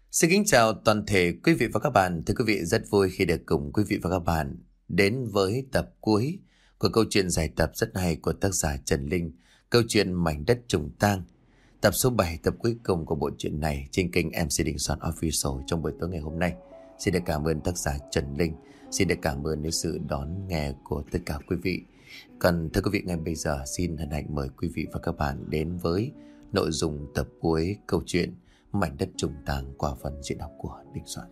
Xin kính chào toàn thể quý vị và các bạn. Thưa quý vị, rất vui khi được cùng quý vị và các bạn đến với tập cuối của câu chuyện giải tập rất hay của tác giả Trần Linh, câu chuyện Mảnh đất trùng tang. Tập số 7, tập cuối cùng của bộ truyện này trên kênh MC Đình Soạn Official trong buổi tối ngày hôm nay. Xin được cảm ơn tác giả Trần Linh, xin được cảm ơn sự đón nghe của tất cả quý vị. Còn thưa quý vị, ngay bây giờ xin hân hạnh mời quý vị và các bạn đến với nội dung tập cuối câu chuyện Mảnh đất trùng tang qua phần diễn đọc của Đình Soạn.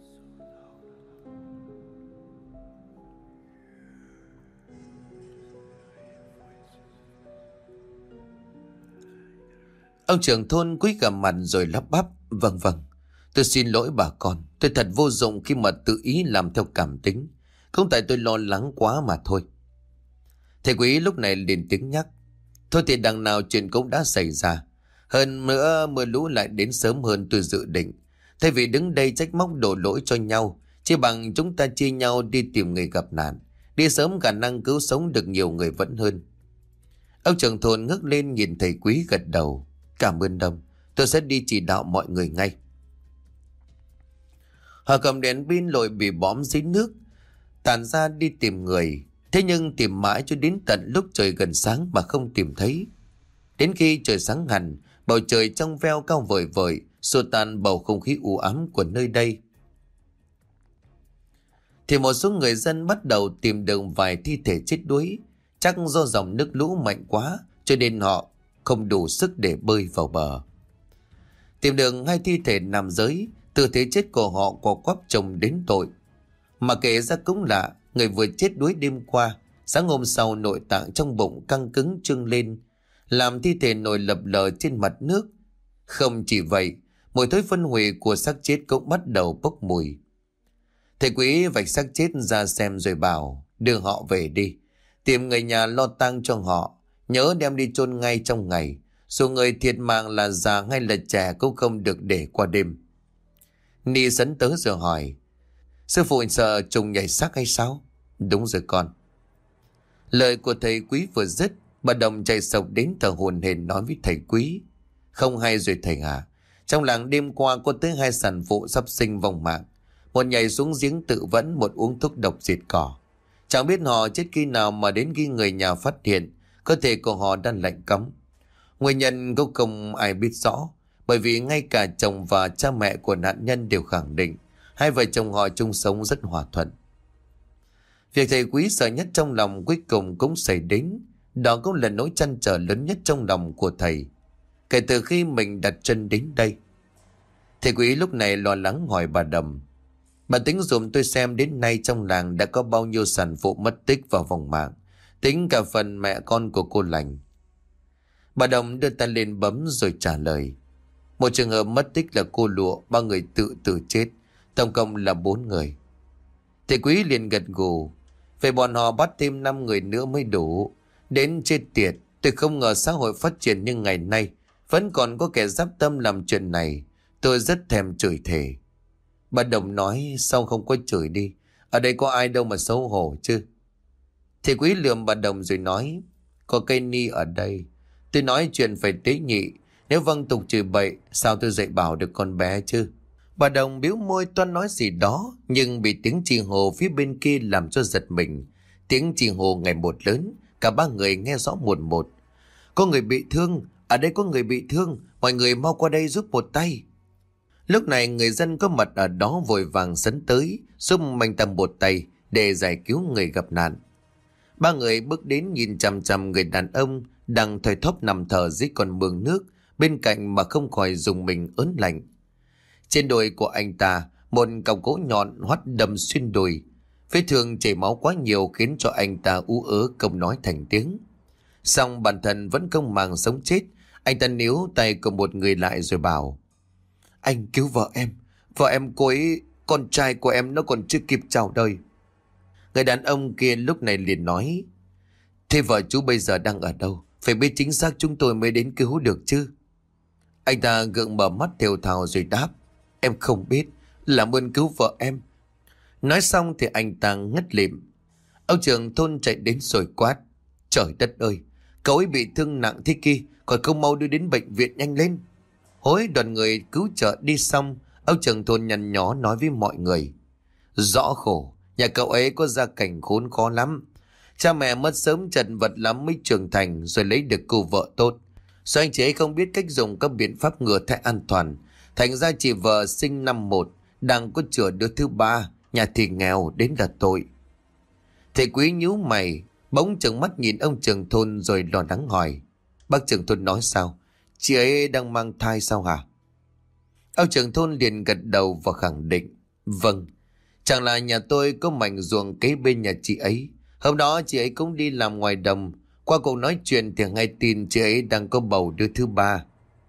Ông trưởng thôn cúi gằm mặt rồi lắp bắp: Vâng, tôi xin lỗi bà con. Tôi thật vô dụng khi mà tự ý làm theo cảm tính. Không tại tôi lo lắng quá mà thôi. Thầy quý lúc này liền tiếng nhắc: Thôi thì đằng nào chuyện cũng đã xảy ra. Hơn nữa mưa lũ lại đến sớm hơn tôi dự định. Thay vì đứng đây trách móc đổ lỗi cho nhau, chỉ bằng chúng ta chia nhau đi tìm người gặp nạn. Đi sớm khả năng cứu sống được nhiều người vẫn hơn. Ông trưởng thôn ngước lên nhìn thầy quý gật đầu: Cảm ơn ông, tôi sẽ đi chỉ đạo mọi người ngay. Họ cầm đèn pin lội bị bõm dưới nước, tản ra đi tìm người. Thế nhưng tìm mãi cho đến tận lúc trời gần sáng mà không tìm thấy. Đến khi trời sáng hẳn, bầu trời trong veo cao vời vời, xua tan bầu không khí u ám của nơi đây, thì một số người dân bắt đầu tìm được vài thi thể chết đuối. Chắc do dòng nước lũ mạnh quá cho nên họ không đủ sức để bơi vào bờ. Tìm được hai thi thể nằm dưới, tư thế chết của họ có quắp chồng đến tội. Mà kể ra cũng lạ, người vừa chết đuối đêm qua, sáng hôm sau nội tạng trong bụng căng cứng trương lên, làm thi thể nổi lập lờ trên mặt nước. Không chỉ vậy, mùi thối phân hủy của xác chết cũng bắt đầu bốc mùi. Thầy quý vạch xác chết ra xem rồi bảo: Đưa họ về đi, tìm người nhà lo tang cho họ. Nhớ đem đi chôn ngay trong ngày. Dù người thiệt mạng là già hay là trẻ cũng không được để qua đêm. Ni sấn tới rồi hỏi: Sư phụ sợ trùng nhảy xác hay sao? Đúng rồi con. Lời của thầy quý vừa dứt, bà Đồng chạy sộc đến thở hổn hển nói với thầy quý: Không hay rồi thầy à, trong làng đêm qua có tới 2 sản phụ sắp sinh vong mạng. Một nhảy xuống giếng tự vẫn, một uống thuốc độc diệt cỏ. Chẳng biết họ chết khi nào mà đến khi người nhà phát hiện cơ thể của họ đang lạnh cóng. Nguyên nhân cũng không ai biết rõ, bởi vì ngay cả chồng và cha mẹ của nạn nhân đều khẳng định hai vợ chồng họ chung sống rất hòa thuận. Việc thầy quý sợ nhất trong lòng cuối cùng cũng xảy đến. Đó cũng là nỗi trăn trở lớn nhất trong lòng của thầy kể từ khi mình đặt chân đến đây. Thầy quý lúc này lo lắng hỏi bà Đầm: Bà tính dùm tôi xem đến nay trong làng đã có bao nhiêu sản phụ mất tích vào vòng mạng, tính cả phần mẹ con của cô Lành. Bà Đồng đưa tay lên bấm rồi trả lời: Một trường hợp mất tích là cô Lụa, 3 người tự tử chết, tổng cộng là 4 người. Thầy quý liền gật gù: Vậy bọn họ bắt thêm 5 người nữa mới đủ. Đến chết tiệt, tôi không ngờ xã hội phát triển như ngày nay vẫn còn có kẻ dáp tâm làm chuyện này. Tôi rất thèm chửi thề. Bà Đồng nói: Sao không có chửi đi, ở đây có ai đâu mà xấu hổ chứ. Thầy quý lườm bà Đồng rồi nói: Có cây ni ở đây, tôi nói chuyện phải tế nhị. Nếu vâng tục chửi bậy, sao tôi dạy bảo được con bé chứ. Bà Đồng bĩu môi toan nói gì đó, nhưng bị tiếng chi hô phía bên kia làm cho giật mình. Tiếng chi hô ngày một lớn, cả 3 người nghe rõ một. Có người bị thương, ở đây có người bị thương, mọi người mau qua đây giúp một tay. Lúc này người dân có mặt ở đó vội vàng sấn tới giúp mạnh tầm một tay để giải cứu người gặp nạn. 3 người bước đến nhìn chằm chằm người đàn ông đang thoi thóp nằm thở dưới con mương nước bên cạnh mà không khỏi dùng mình ớn lạnh. Trên đùi của anh ta một cọng gỗ nhọn hoắt đâm xuyên đùi. Vết thương chảy máu quá nhiều khiến cho anh ta ú ớ không nói thành tiếng. Song bản thân vẫn không màng sống chết. Anh ta níu tay của một người lại rồi bảo: Anh cứu vợ em cô ấy, con trai của em nó còn chưa kịp chào đời. Người đàn ông kia lúc này liền nói: Thế vợ chú bây giờ đang ở đâu? Phải biết chính xác chúng tôi mới đến cứu được chứ. Anh ta gượng mở mắt thều thào rồi đáp: Em không biết, làm ơn cứu vợ em. Nói xong thì anh ta ngất lịm. Ông trưởng thôn chạy đến rồi quát: Trời đất ơi, cậu ấy bị thương nặng thế kia, còn không mau đưa đến bệnh viện nhanh lên. Hối đoàn người cứu trợ đi xong, Ông trưởng thôn nhăn nhó nói với mọi người. Rõ khổ, nhà cậu ấy có gia cảnh khốn khó lắm. Cha mẹ mất sớm chật vật lắm mới trưởng thành rồi lấy được cô vợ tốt. Rồi anh chị ấy không biết cách dùng các biện pháp ngừa thai an toàn. Thành ra chị vợ sinh năm một, đang có chữa đứa thứ ba, nhà thì nghèo đến là tội. Thầy Quý nhíu mày, bỗng trừng mắt nhìn ông trưởng thôn rồi lo lắng hỏi. Bác trưởng thôn nói sao? Chị ấy đang mang thai sao hả? Ông trưởng thôn liền gật đầu và khẳng định. Vâng, chẳng là nhà tôi có mảnh ruộng kế bên nhà chị ấy. Hôm đó chị ấy cũng đi làm ngoài đồng. Qua cuộc nói chuyện thì nghe tin chị ấy đang có bầu đứa thứ ba.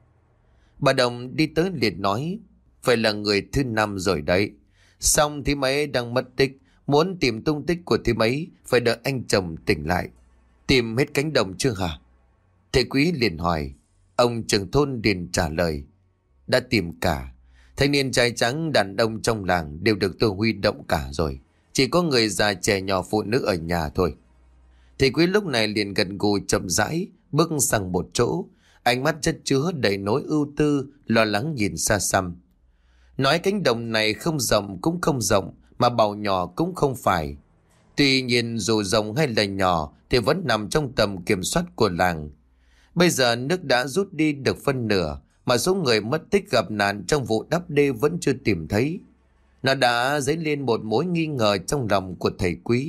Bà Đồng đi tới liền nói. Phải là người thứ năm rồi đấy. Xong thì mấy đang mất tích. Muốn tìm tung tích của thím ấy phải đợi anh chồng tỉnh lại. Tìm hết cánh đồng chưa hả? Thầy Quý liền hỏi. Ông trưởng thôn liền trả lời. Đã tìm cả. Thanh niên trai trắng đàn ông trong làng đều được tôi huy động cả rồi. Chỉ có người già trẻ nhỏ phụ nữ ở nhà thôi. Thầy Quý lúc này liền gật gù chậm rãi bước sang một chỗ. Ánh mắt chất chứa đầy nỗi ưu tư, lo lắng nhìn xa xăm. Nói cánh đồng này không rộng cũng không rộng, mà bảo nhỏ cũng không phải. Tuy nhiên dù rộng hay là nhỏ thì vẫn nằm trong tầm kiểm soát của làng. Bây giờ nước đã rút đi được phân nửa, mà số người mất tích gặp nạn trong vụ đắp đê vẫn chưa tìm thấy. Nó đã dấy lên một mối nghi ngờ trong lòng của thầy Quý.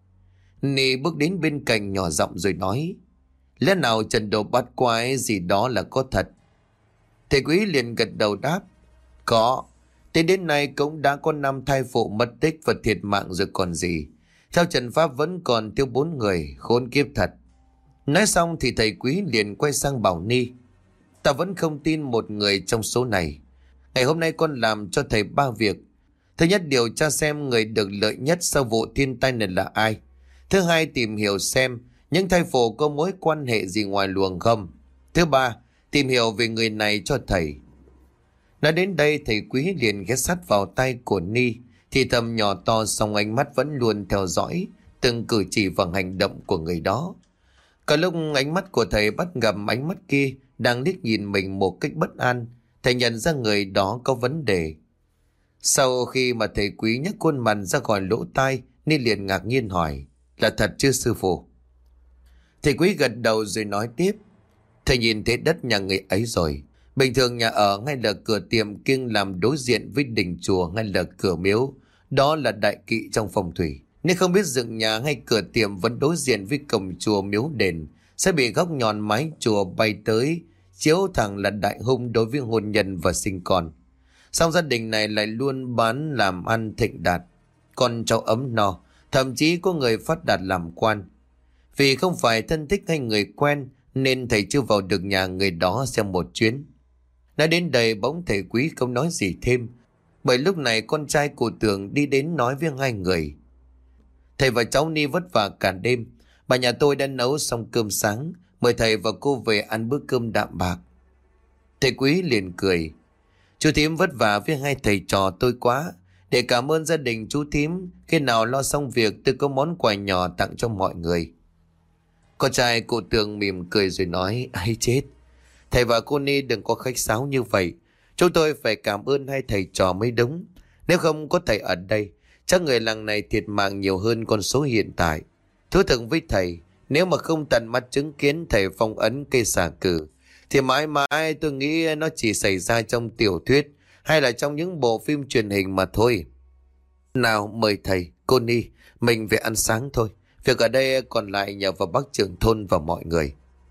Nì bước đến bên cạnh nhỏ giọng rồi nói. Lẽ nào trận đồ bắt quái gì đó là có thật? Thầy Quý liền gật đầu đáp. Có. Tới đến nay cũng đã có 5 thai phụ mất tích và thiệt mạng rồi còn gì. Theo trận pháp vẫn còn thiếu 4 người, khốn kiếp thật. Nói xong thì thầy Quý liền quay sang bảo Ni. Ta vẫn không tin một người trong số này. Ngày hôm nay con làm cho thầy 3 việc. Thứ nhất, điều tra xem người được lợi nhất sau vụ thiên tai này là ai. Thứ hai, tìm hiểu xem những thai phụ có mối quan hệ gì ngoài luồng không. Thứ ba, tìm hiểu về người này cho thầy. Nói đến đây thầy Quý liền ghé sát vào tay của Ni, thì thầm nhỏ to, song ánh mắt vẫn luôn theo dõi từng cử chỉ và hành động của người đó. Cả lúc ánh mắt của thầy bắt gặp ánh mắt kia đang liếc nhìn mình một cách bất an, thầy nhận ra người đó có vấn đề. Sau khi mà thầy Quý nhấc khuôn mặt ra khỏi lỗ tai, Ni liền ngạc nhiên hỏi. Là thật chứ sư phụ? Thầy Quý gật đầu rồi nói tiếp. Thầy nhìn thấy đất nhà người ấy rồi. Bình thường nhà ở ngay là cửa tiệm kiêng làm đối diện với đình chùa ngay là cửa miếu. Đó là đại kỵ trong phong thủy. Nếu không biết dựng nhà hay cửa tiệm vẫn đối diện với cổng chùa miếu đền, sẽ bị góc nhọn mái chùa bay tới, chiếu thẳng là đại hung đối với hôn nhân và sinh con. Song gia đình này lại luôn bán làm ăn thịnh đạt, con cháu ấm no, thậm chí có người phát đạt làm quan. Vì không phải thân thích hay người quen nên thầy chưa vào được nhà người đó xem một chuyến. Nói đến đây bỗng thầy Quý không nói gì thêm, bởi lúc này con trai của Tường đi đến nói với hai người. Thầy và cháu Ni vất vả cả đêm. Bà nhà tôi đã nấu xong cơm sáng, mời thầy và cô về ăn bữa cơm đạm bạc. Thầy Quý liền cười. Chú thím vất vả với hai thầy trò tôi quá. Để cảm ơn gia đình chú thím, khi nào lo xong việc tôi có món quà nhỏ tặng cho mọi người. Con trai cụ Tường mỉm cười rồi nói. Ai chết, thầy và cô Ni đừng có khách sáo như vậy. Chúng tôi phải cảm ơn hai thầy trò mới đúng. Nếu không có thầy ở đây, chắc người làng này thiệt mạng nhiều hơn con số hiện tại. Thú thực với thầy, nếu mà không tận mắt chứng kiến thầy phong ấn cây xà cừ, thì mãi mãi tôi nghĩ nó chỉ xảy ra trong tiểu thuyết hay là trong những bộ phim truyền hình mà thôi. Nào mời thầy, cô Ni, mình về ăn sáng thôi. Việc ở đây còn lại nhờ vào bác trưởng thôn và mọi người.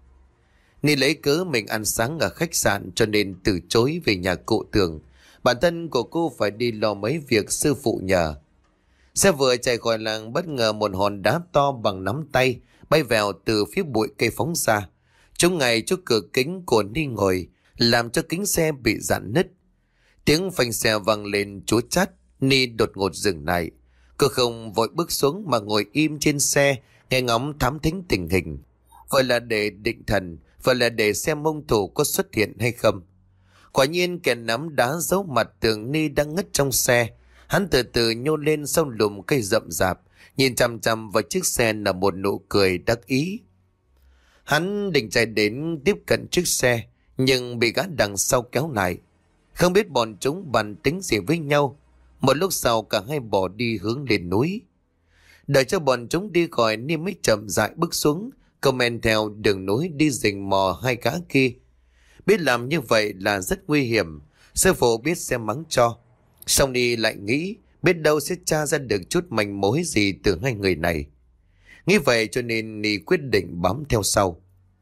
Ni lấy cớ mình ăn sáng ở khách sạn cho nên từ chối về nhà cụ Tường. Bản thân của cô phải đi lo mấy việc sư phụ nhờ. Xe vừa chạy khỏi làng, bất ngờ một hòn đá to bằng nắm tay bay vèo từ phía bụi cây phóng ra, trúng ngay trước cửa kính của Ni ngồi, làm cho kính xe bị rạn nứt. Tiếng phanh xe vang lên chúa chát. Ni đột ngột dừng lại. Cô không vội bước xuống mà ngồi im trên xe, nghe ngóng thám thính tình hình. Vậy là để định thần, vậy là để xem hung thủ có xuất hiện hay không. Quả nhiên kẻ nắm đá giấu mặt Tường Ni đang ngất trong xe. Hắn từ từ nhô lên sau lùm cây rậm rạp, nhìn chằm chằm vào chiếc xe là một nụ cười đắc ý. Hắn định chạy đến tiếp cận chiếc xe, nhưng bị gã đằng sau kéo lại. Không biết bọn chúng bàn tính gì với nhau. Một lúc sau cả hai bỏ đi hướng lên núi. Đợi cho bọn chúng đi khỏi, Ni mới chậm rãi bước xuống, comment theo đường núi đi rình mò hai gã kia. Biết làm như vậy là rất nguy hiểm, sư phụ biết sẽ mắng cho. Xong Ni lại nghĩ biết đâu sẽ tra ra được chút manh mối gì từ hai người này. Nghĩ vậy cho nên Ni quyết định bám theo sau.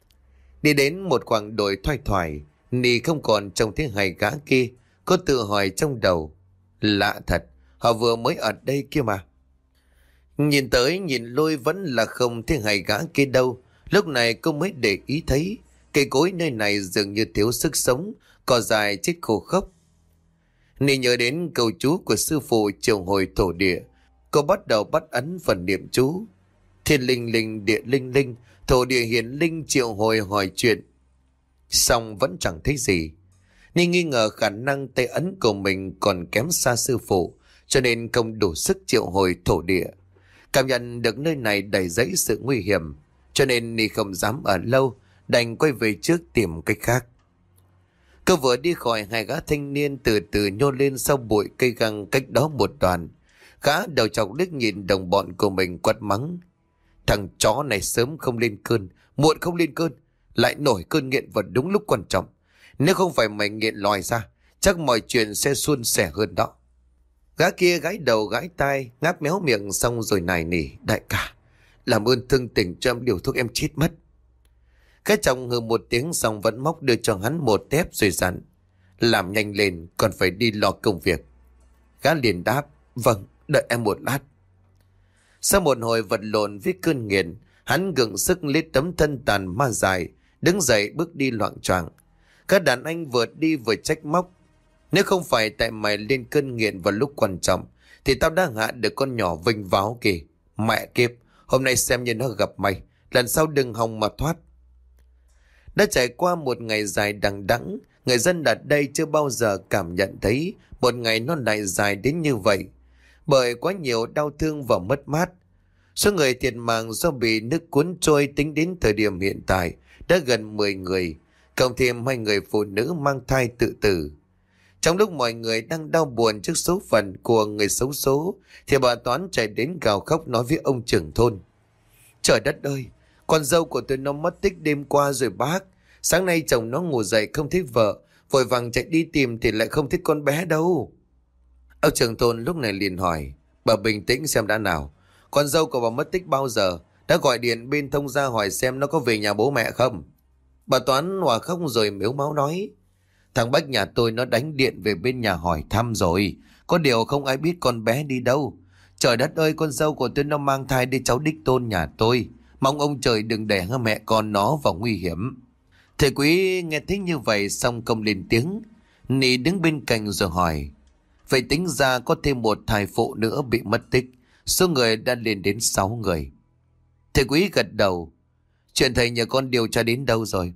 Đi đến một khoảng đồi thoai thoải, Ni không còn trông thấy hai gã kia. Cô tự hỏi trong đầu, lạ thật, họ vừa mới ở đây kia mà. Nhìn tới nhìn lui vẫn là không thấy hai gã kia đâu. Lúc này cô mới để ý thấy cây cối nơi này dường như thiếu sức sống, cỏ dài chết khô khốc. Ni nhớ đến câu chú của sư phụ triệu hồi thổ địa. Cô bắt đầu bắt ấn phần niệm chú. Thiên linh linh, địa linh linh, thổ địa hiển linh, triệu hồi hỏi chuyện. Xong vẫn chẳng thấy gì. Ni nghi ngờ khả năng tay ấn của mình còn kém xa sư phụ, cho nên không đủ sức triệu hồi thổ địa. Cảm nhận được nơi này đầy rẫy sự nguy hiểm, cho nên Ni không dám ở lâu, đành quay về trước tìm cách khác. Cô vừa đi khỏi, hai gã thanh niên từ từ nhô lên sau bụi cây găng cách đó một đoạn. Gã đầu chọc liếc nhìn đồng bọn của mình quát mắng. Thằng chó này sớm không lên cơn, muộn không lên cơn, lại nổi cơn nghiện vào đúng lúc quan trọng. Nếu không phải mày nghiện lòi ra, chắc mọi chuyện sẽ suôn sẻ hơn đó. Gã kia gãi đầu gãi tai, ngáp méo miệng xong rồi nài nỉ. Đại ca, làm ơn thương tình cho em điều thuốc, em chết mất. Cái chồng hừ một tiếng xong vẫn móc đưa cho hắn một tép rồi dặn. Làm nhanh lên, còn phải đi lo công việc. Gã liền đáp, vâng, đợi em một lát. Sau một hồi vật lộn với cơn nghiện, hắn gượng sức lấy tấm thân tàn ma dài, đứng dậy bước đi loạng choạng. Các đàn anh vừa đi vừa trách móc. Nếu không phải tại mày lên cơn nghiện vào lúc quan trọng, thì tao đã hạ được con nhỏ vinh váo kìa. Mẹ kiếp, hôm nay xem như nó gặp mày, lần sau đừng hòng mà thoát. Đã trải qua một ngày dài đằng đẵng, người dân ở đây chưa bao giờ cảm nhận thấy một ngày nó lại dài đến như vậy. Bởi quá nhiều đau thương và mất mát. Số người thiệt mạng do bị nước cuốn trôi tính đến thời điểm hiện tại đã gần 10 người, cộng thêm 2 người phụ nữ mang thai tự tử. Trong lúc mọi người đang đau buồn trước số phận của người xấu số, thì bà Toán chạy đến gào khóc nói với ông trưởng thôn. Trời đất ơi, con dâu của tôi nó mất tích đêm qua rồi bác. Sáng nay chồng nó ngủ dậy không thấy vợ, vội vàng chạy đi tìm thì lại không thấy con bé đâu. Ông trưởng thôn lúc này liền hỏi, bà bình tĩnh xem đã nào. Con dâu của bà mất tích bao giờ? Đã gọi điện bên thông gia hỏi xem nó có về nhà bố mẹ không? Bà Toán hòa khóc rồi mếu máu nói. Thằng Bách nhà tôi nó đánh điện về bên nhà hỏi thăm rồi. Có điều không ai biết con bé đi đâu. Trời đất ơi, con dâu của tôi nó mang thai đi cháu đích tôn nhà tôi. Mong ông trời đừng để hai mẹ con nó vào nguy hiểm. Thầy Quý nghe thấy như vậy xong không lên tiếng. Nị đứng bên cạnh rồi hỏi. Vậy tính ra có thêm một thai phụ nữa bị mất tích. Số người đã lên đến 6 người. Thầy Quý gật đầu. Chuyện thầy nhờ con điều tra đến đâu rồi?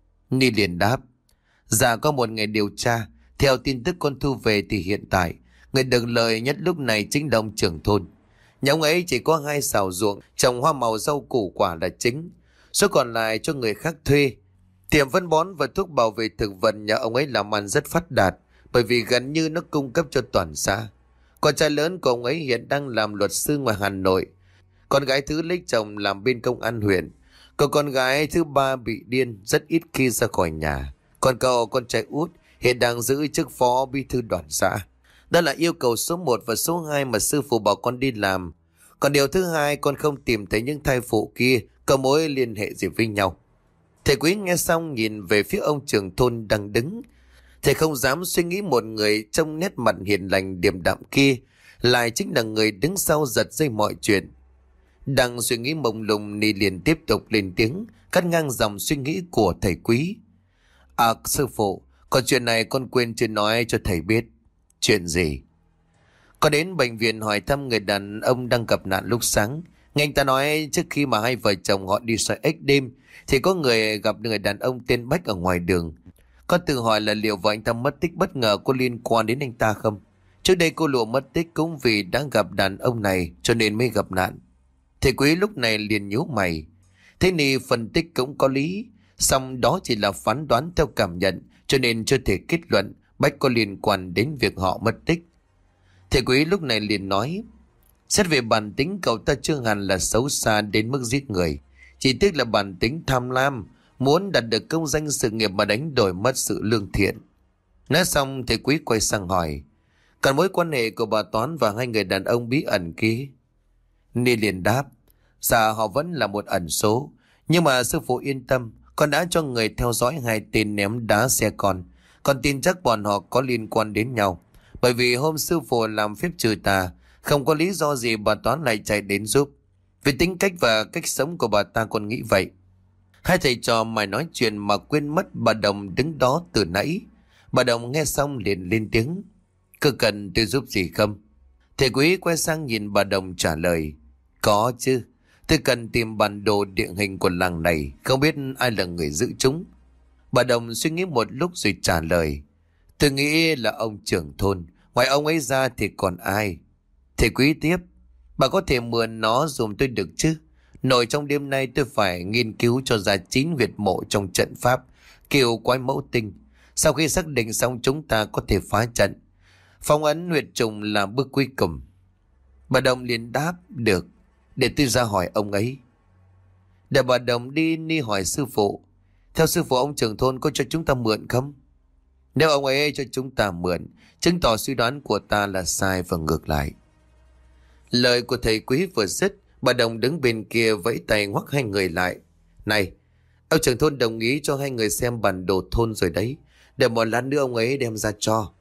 Nị liền đáp. Dạ có một ngày điều tra. Theo tin tức con thu về thì hiện tại người được lợi nhất lúc này chính là ông trưởng thôn. Nhà ông ấy chỉ có 2 xào ruộng, trồng hoa màu rau củ quả là chính. Số còn lại cho người khác thuê. Tiệm phân bón và thuốc bảo vệ thực vật nhà ông ấy làm ăn rất phát đạt, bởi vì gần như nó cung cấp cho toàn xã. Con trai lớn của ông ấy hiện đang làm luật sư ngoài Hà Nội. Con gái thứ lấy chồng làm bên công an huyện. Còn con gái thứ 3 bị điên, rất ít khi ra khỏi nhà. Còn cậu con trai út hiện đang giữ chức phó bí thư đoàn xã. Đó là yêu cầu số 1 và số 2 mà sư phụ bảo con đi làm. Còn điều thứ hai, con không tìm thấy những thai phụ kia có mối liên hệ gì với nhau. Thầy Quý nghe xong nhìn về phía ông trưởng thôn đang đứng. Thầy không dám suy nghĩ một người trong nét mặt hiền lành điềm đạm kia lại chính là người đứng sau giật dây mọi chuyện. Đang suy nghĩ mông lung, Ni liền tiếp tục lên tiếng cắt ngang dòng suy nghĩ của thầy Quý. À sư phụ, còn chuyện này con quên chưa nói cho thầy biết. Chuyện gì? Con đến bệnh viện hỏi thăm người đàn ông đang gặp nạn lúc sáng. Nghe anh ta nói trước khi mà hai vợ chồng họ đi soi ếch đêm thì có người gặp người đàn ông tên Bách ở ngoài đường. Con tự hỏi là liệu vợ anh ta mất tích bất ngờ có liên quan đến anh ta không? Trước đây cô Lụa mất tích cũng vì đã gặp đàn ông này cho nên mới gặp nạn. Thầy Quý lúc này liền nhíu mày. Thế Ni phân tích cũng có lý, song đó chỉ là phán đoán theo cảm nhận cho nên chưa thể kết luận Bách có liên quan đến việc họ mất tích. Thầy quý lúc này liền nói: xét về bản tính cậu ta chưa hẳn là xấu xa đến mức giết người, chỉ tiếc là bản tính tham lam, muốn đạt được công danh sự nghiệp mà đánh đổi mất sự lương thiện. Nói xong thầy quý quay sang hỏi: còn mối quan hệ của bà Toán và hai người đàn ông bí ẩn kia? Ni liền đáp: dạ họ vẫn là một ẩn số, nhưng mà sư phụ yên tâm, con đã cho người theo dõi hai tên ném đá xe con tin chắc bọn họ có liên quan đến nhau. Bởi vì hôm sư phụ làm phép trừ tà, không có lý do gì bà Toán lại chạy đến giúp. Vì tính cách và cách sống của bà ta con nghĩ vậy. Hai thầy trò mày nói chuyện mà quên mất bà Đồng đứng đó từ nãy. Bà Đồng nghe xong liền lên tiếng: cứ cần tôi giúp gì không? Thầy quý quay sang nhìn bà Đồng trả lời: có chứ, tôi cần tìm bản đồ địa hình của làng này, không biết ai là người giữ chúng. Bà Đồng suy nghĩ một lúc rồi trả lời: tôi nghĩ là ông trưởng thôn, ngoài ông ấy ra thì còn ai? Thầy quý tiếp: bà có thể mượn nó dùm tôi được chứ? Nội trong đêm nay tôi phải nghiên cứu cho ra 9 huyệt mộ trong trận pháp kiểu quái mẫu tinh. Sau khi xác định xong chúng ta có thể phá trận. Phong ấn huyệt trùng là bước cuối cùng. Bà Đồng liền đáp: được, để tôi ra hỏi ông ấy. Để bà Đồng đi hỏi sư phụ: theo sư phụ ông trưởng thôn có cho chúng ta mượn không? Nếu ông ấy cho chúng ta mượn, chứng tỏ suy đoán của ta là sai và ngược lại. Lời của thầy quý vừa dứt, bà Đồng đứng bên kia vẫy tay ngoắc hai người lại: này, ông trưởng thôn đồng ý cho hai người xem bản đồ thôn rồi đấy, để một lát nữa ông ấy đem ra cho.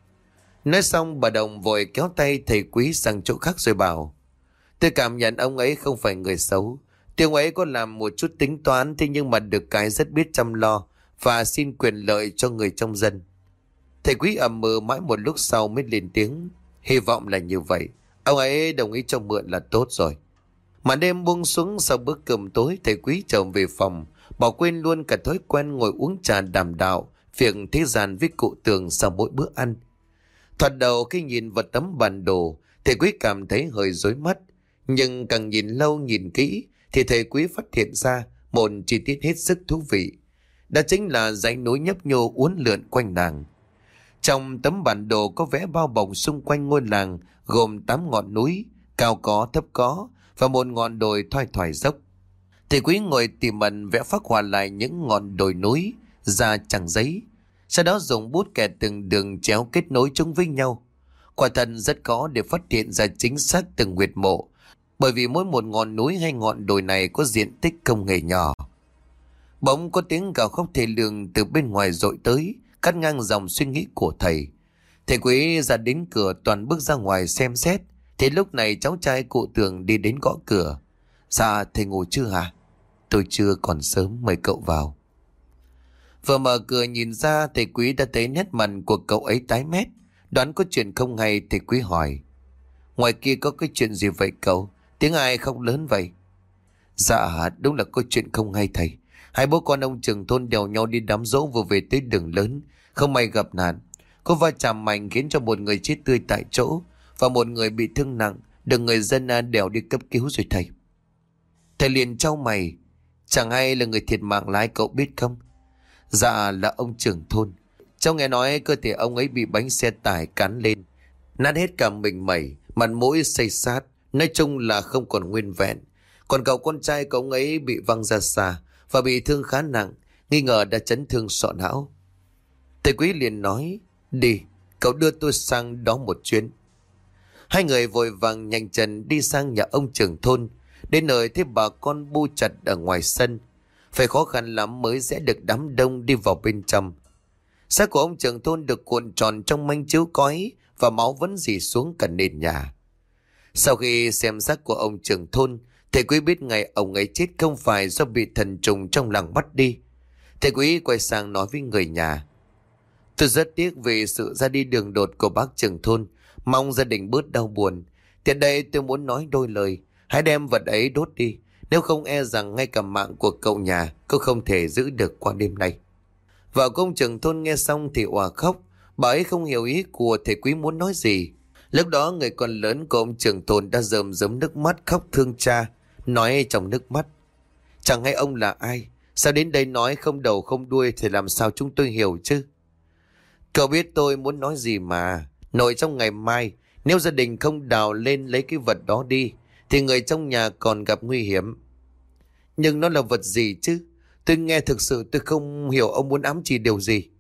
Nói xong bà Đồng vội kéo tay thầy quý sang chỗ khác rồi bảo: tôi cảm nhận ông ấy không phải người xấu. Tuy ông ấy có làm một chút tính toán, thế nhưng mà được cái rất biết chăm lo và xin quyền lợi cho người trong dân. Thầy quý ậm ừ mãi một lúc sau mới lên tiếng: hy vọng là như vậy. Ông ấy đồng ý cho mượn là tốt rồi. Màn đêm buông xuống sau bữa cơm tối, thầy quý trở về phòng, bỏ quên luôn cả thói quen ngồi uống trà đàm đạo việc thế gian với cụ Tường sau mỗi bữa ăn. Thoạt đầu khi nhìn vào tấm bản đồ, thầy quý cảm thấy hơi rối mắt, nhưng càng nhìn lâu nhìn kỹ thì thầy quý phát hiện ra một chi tiết hết sức thú vị. Đó chính là dãy núi nhấp nhô uốn lượn quanh làng. Trong tấm bản đồ có vẽ bao bọc xung quanh ngôi làng, gồm 8 ngọn núi, cao có thấp có, và một ngọn đồi thoai thoải dốc. Thầy quý ngồi tỉ mẩn vẽ phác họa lại những ngọn đồi núi ra trang giấy, sau đó dùng bút kẻ từng đường chéo kết nối chúng với nhau. Quả thật rất khó để phát hiện ra chính xác từng huyệt mộ, bởi vì mỗi một ngọn núi hay ngọn đồi này có diện tích không hề nhỏ. Bỗng có tiếng gào khóc thê lương từ bên ngoài dội tới, cắt ngang dòng suy nghĩ của thầy. Thầy quý ra đến cửa toàn bước ra ngoài xem xét, thì lúc này cháu trai cụ Tường đi đến gõ cửa. Dạ thầy ngủ chưa hả? Tôi chưa, còn sớm, mời cậu vào. Vừa mở cửa nhìn ra, thầy quý đã thấy nét mặt của cậu ấy tái mét. Đoán có chuyện không hay, thầy quý hỏi: ngoài kia có cái chuyện gì vậy cậu? Tiếng ai khóc lớn vậy? Dạ đúng là có chuyện không hay thầy. Hai bố con ông trưởng thôn đèo nhau đi đám dỗ vừa về tới đường lớn, không may gặp nạn. Có va chạm mạnh khiến cho một người chết tươi tại chỗ và một người bị thương nặng, được người dân đèo đi cấp cứu rồi thầy. Thầy liền chau mày: chẳng hay là người thiệt mạng là ai cậu biết không? Dạ là ông trưởng thôn. Cháu nghe nói cơ thể ông ấy bị bánh xe tải cán lên, nát hết cả mình mẩy, mặt mũi xây xát, nói chung là không còn nguyên vẹn. Còn cậu con trai của ông ấy bị văng ra xa và bị thương khá nặng, nghi ngờ đã chấn thương sọ não. Thầy quý liền nói: đi, cậu đưa tôi sang đó một chuyến. Hai người vội vàng nhanh chân đi sang nhà ông trưởng thôn. Đến nơi thấy bà con bu chặt ở ngoài sân, phải khó khăn lắm mới sẽ được đám đông đi vào bên trong. Xác của ông trưởng thôn được cuộn tròn trong manh chiếu cói và máu vẫn rỉ xuống cả nền nhà. Sau khi xem xác của ông trưởng thôn, thầy quý biết ngày ông ấy chết không phải do bị thần trùng trong làng bắt đi. Thầy quý quay sang nói với người nhà: tôi rất tiếc vì sự ra đi đường đột của bác trưởng thôn, mong gia đình bớt đau buồn. Tiện đây tôi muốn nói đôi lời: hãy đem vật ấy đốt đi, nếu không e rằng ngay cả mạng của cậu nhà cũng không thể giữ được qua đêm nay. Vợ ông trưởng thôn nghe xong thì òa khóc. Bà ấy không hiểu ý của thầy quý muốn nói gì. Lúc đó người con lớn của ông trưởng thôn đã rơm rớm nước mắt khóc thương cha, nói trong nước mắt: chẳng hay ông là ai, sao đến đây nói không đầu không đuôi thì làm sao chúng tôi hiểu chứ? Cậu biết tôi muốn nói gì mà. Nội trong ngày mai, nếu gia đình không đào lên lấy cái vật đó đi, thì người trong nhà còn gặp nguy hiểm. Nhưng nó là vật gì chứ? Tôi nghe thực sự tôi không hiểu ông muốn ám chỉ điều gì.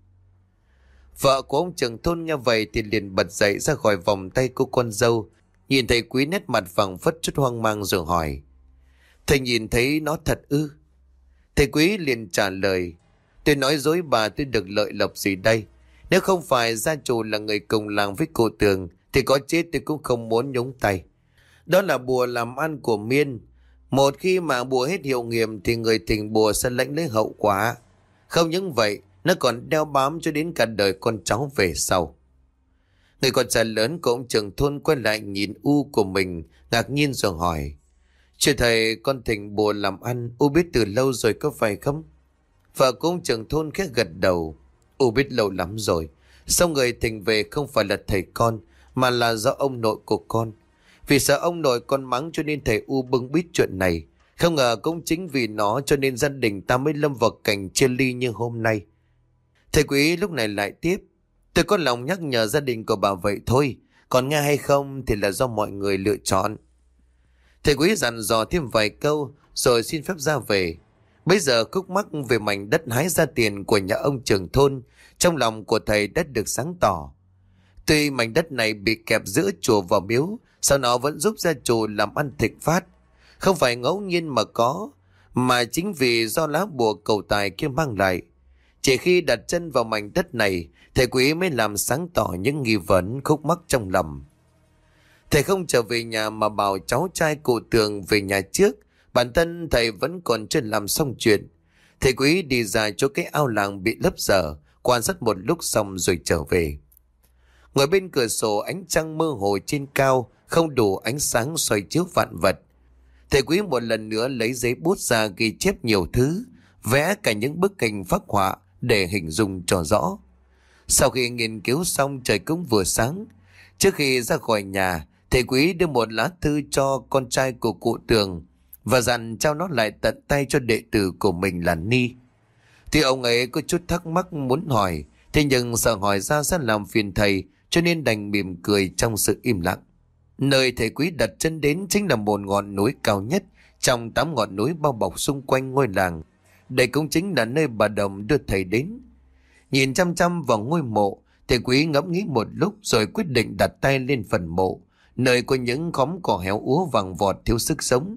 Vợ của ông trưởng thôn nghe vậy thì liền bật dậy ra khỏi vòng tay cô con dâu. Nhìn thấy Quý nét mặt phảng phất chút hoang mang rồi hỏi: Thầy nhìn thấy nó thật ư? Thầy Quý liền trả lời: Tôi nói dối bà, tôi được lợi lộc gì đây? Nếu không phải gia chủ là người cùng làng với cô Tường thì có chết tôi cũng không muốn nhúng tay. Đó là bùa làm ăn của Miên. Một khi mà bùa hết hiệu nghiệm thì người thỉnh bùa sẽ lãnh lấy hậu quả. Không những vậy, nó còn đeo bám cho đến cả đời con cháu về sau. Người con trai lớn của ông trưởng thôn quay lại nhìn U của mình, ngạc nhiên rồi hỏi: Chứ thầy, con thỉnh bùa làm ăn, U biết từ lâu rồi có phải không? Vợ của ông trưởng thôn khẽ gật đầu: U biết lâu lắm rồi. Sao người thỉnh về không phải là thầy con, mà là do ông nội của con. Vì sợ ông nội con mắng cho nên thầy U bưng bít chuyện này. Không ngờ cũng chính vì nó cho nên gia đình ta mới lâm vào cảnh chia ly như hôm nay. Thầy Quý lúc này lại tiếp: Tôi có lòng nhắc nhở gia đình của bà vậy thôi, còn nghe hay không thì là do mọi người lựa chọn. Thầy Quý dặn dò thêm vài câu rồi xin phép ra về. Bây giờ khúc mắc về mảnh đất hái ra tiền của nhà ông trưởng thôn trong lòng của thầy đã được sáng tỏ. Tuy mảnh đất này bị kẹp giữa chùa và miếu, sao nó vẫn giúp gia chủ làm ăn thịnh phát. Không phải ngẫu nhiên mà có, mà chính vì do lá bùa cầu tài kia mang lại. Chỉ khi đặt chân vào mảnh đất này, thầy Quý mới làm sáng tỏ những nghi vấn khúc mắc trong lòng. Thầy không trở về nhà mà bảo cháu trai cụ Tường về nhà trước. Bản thân thầy vẫn còn chưa làm xong chuyện. Thầy Quý đi ra chỗ cái ao làng bị lấp dở, quan sát một lúc xong rồi trở về. Ngồi bên cửa sổ, ánh trăng mơ hồ trên cao không đủ ánh sáng soi chiếu vạn vật. Thầy Quý một lần nữa lấy giấy bút ra ghi chép nhiều thứ, vẽ cả những bức hình phác họa để hình dung cho rõ. Sau khi nghiên cứu xong, trời cũng vừa sáng. Trước khi ra khỏi nhà, thầy Quý đưa một lá thư cho con trai của cụ Tường và dặn trao nó lại tận tay cho đệ tử của mình là Ni. Thì ông ấy có chút thắc mắc muốn hỏi, thế nhưng sợ hỏi ra sẽ làm phiền thầy, cho nên đành mỉm cười trong sự im lặng. Nơi thầy Quý đặt chân đến chính là một ngọn núi cao nhất trong 8 ngọn núi bao bọc xung quanh ngôi làng. Đây cũng chính là nơi bà Đồng đưa thầy đến. Nhìn chăm chăm vào ngôi mộ, thầy Quý ngẫm nghĩ một lúc rồi quyết định đặt tay lên phần mộ, nơi có những khóm cỏ héo úa vàng vọt thiếu sức sống.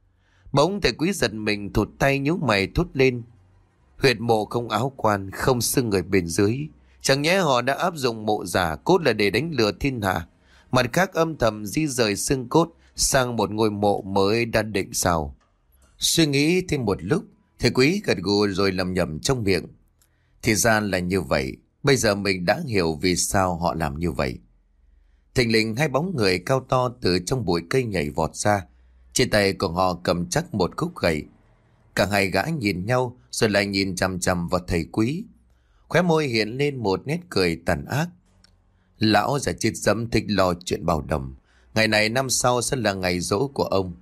Bỗng thầy Quý giật mình, thụt tay nhíu mày thốt lên: Huyệt mộ không áo quan, không xương người bên dưới. Chẳng nhẽ họ đã áp dụng mộ giả cốt là để đánh lừa thiên hạ, mặt khác âm thầm di rời xương cốt sang một ngôi mộ mới đã định sao? Suy nghĩ thêm một lúc, thầy Quý gật gù rồi lẩm nhẩm trong miệng: Thì ra là như vậy, bây giờ mình đã hiểu vì sao họ làm như vậy. Thình lình hai bóng người cao to từ trong bụi cây nhảy vọt ra. Trên tay của họ cầm chắc một khúc gậy. Cả hai gã nhìn nhau rồi lại nhìn chằm chằm vào thầy Quý. Khóe môi hiện lên một nét cười tàn ác. Lão già chết dẫm thích lo chuyện bào đồng. Ngày này năm sau sẽ là ngày giỗ của ông.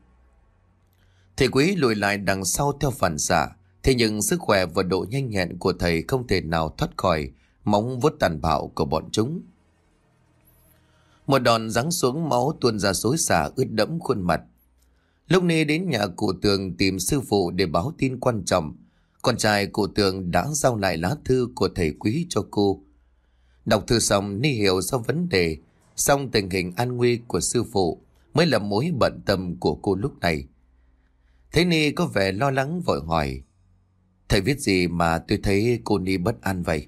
Thầy Quý lùi lại đằng sau theo phản xạ. Thế nhưng sức khỏe và độ nhanh nhẹn của thầy không thể nào thoát khỏi móng vuốt tàn bạo của bọn chúng. Một đòn giáng xuống, máu tuôn ra xối xả ướt đẫm khuôn mặt. Lúc này đến nhà cụ Tường tìm sư phụ để báo tin quan trọng. Con trai cụ Tường đã giao lại lá thư của thầy Quý cho cô. Đọc thư xong, Ni hiểu ra vấn đề, xong tình hình an nguy của sư phụ mới là mối bận tâm của cô lúc này. Thấy Ni có vẻ lo lắng vội hỏi: Thầy viết gì mà tôi thấy cô Ni bất an vậy?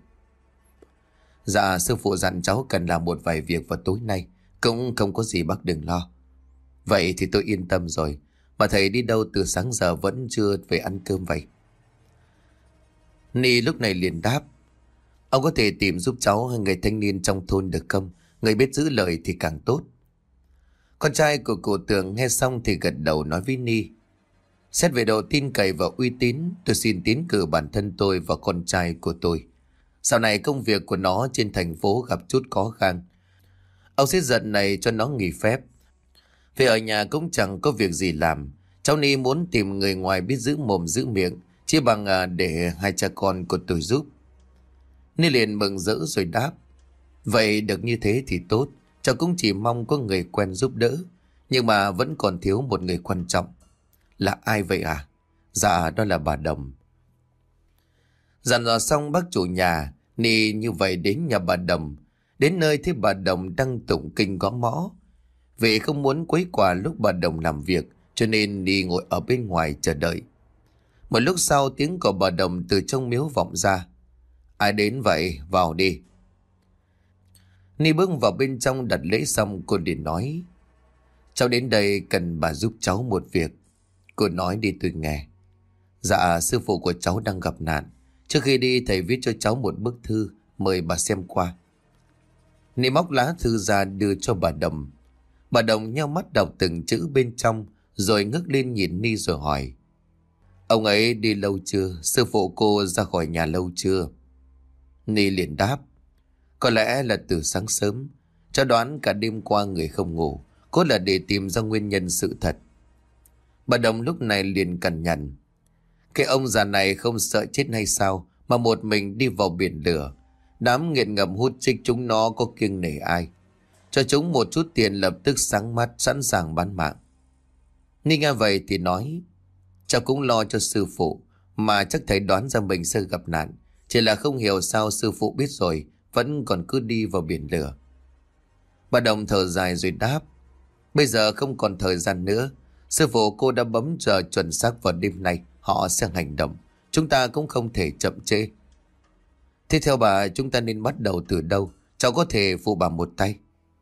Dạ, sư phụ dặn cháu cần làm một vài việc vào tối nay. Cũng không có gì, bác đừng lo. Vậy thì tôi yên tâm rồi. Mà thầy đi đâu từ sáng giờ vẫn chưa về ăn cơm vậy? Ni lúc này liền đáp: Ông có thể tìm giúp cháu người thanh niên trong thôn được không? Người biết giữ lời thì càng tốt. Con trai của cụ Tường nghe xong thì gật đầu nói với Ni: Xét về độ tin cậy và uy tín, tôi xin tiến cử bản thân tôi và con trai của tôi. Sau này công việc của nó trên thành phố gặp chút khó khăn. Ông sẽ giận này cho nó nghỉ phép. Vì ở nhà cũng chẳng có việc gì làm. Cháu Ni muốn tìm người ngoài biết giữ mồm giữ miệng, chỉ bằng để hai cha con của tôi giúp. Ni liền mừng rỡ rồi đáp: Vậy được như thế thì tốt. Cháu cũng chỉ mong có người quen giúp đỡ. Nhưng mà vẫn còn thiếu một người quan trọng. Là ai vậy à? Dạ đó là bà Đồng. Dặn dò xong bác chủ nhà, Ni như vậy đến nhà bà Đồng. Đến nơi thấy bà Đồng đang tụng kinh gõ mõ. Vì không muốn quấy quả lúc bà Đồng làm việc, cho nên Ni ngồi ở bên ngoài chờ đợi. Một lúc sau tiếng của bà Đồng từ trong miếu vọng ra. Ai đến vậy? Vào đi. Ni bước vào bên trong đặt lễ xong cô liền nói. Cháu đến đây cần bà giúp cháu một việc. Cô nói đi tôi nghe. Dạ sư phụ của cháu đang gặp nạn. Trước khi đi thầy viết cho cháu một bức thư, mời bà xem qua. Ni móc lá thư ra đưa cho bà Đồng. Bà Đồng nheo mắt đọc từng chữ bên trong, rồi ngước lên nhìn Ni rồi hỏi. Ông ấy đi lâu chưa? Sư phụ cô ra khỏi nhà lâu chưa? Ni liền đáp. Có lẽ là từ sáng sớm. Cháu đoán cả đêm qua người không ngủ, cốt là để tìm ra nguyên nhân sự thật. Bà Đồng lúc này liền cằn nhằn. Cái ông già này không sợ chết hay sao mà một mình đi vào biển lửa. Đám nghiện ngập hút chích chúng nó có kiêng nể ai. Cho chúng một chút tiền lập tức sáng mắt sẵn sàng bán mạng. Ni nghe vậy thì nói. Cháu cũng lo cho sư phụ, mà chắc thầy đoán ra mình sẽ gặp nạn. Chỉ là không hiểu sao sư phụ biết rồi vẫn còn cứ đi vào biển lửa. Bà Đồng thở dài rồi đáp. Bây giờ không còn thời gian nữa. Sư phụ cô đã bấm giờ chuẩn xác vào đêm nay. Họ sẽ hành động. Chúng ta cũng không thể chậm trễ. Thế theo bà chúng ta nên bắt đầu từ đâu? Cháu có thể phụ bà một tay.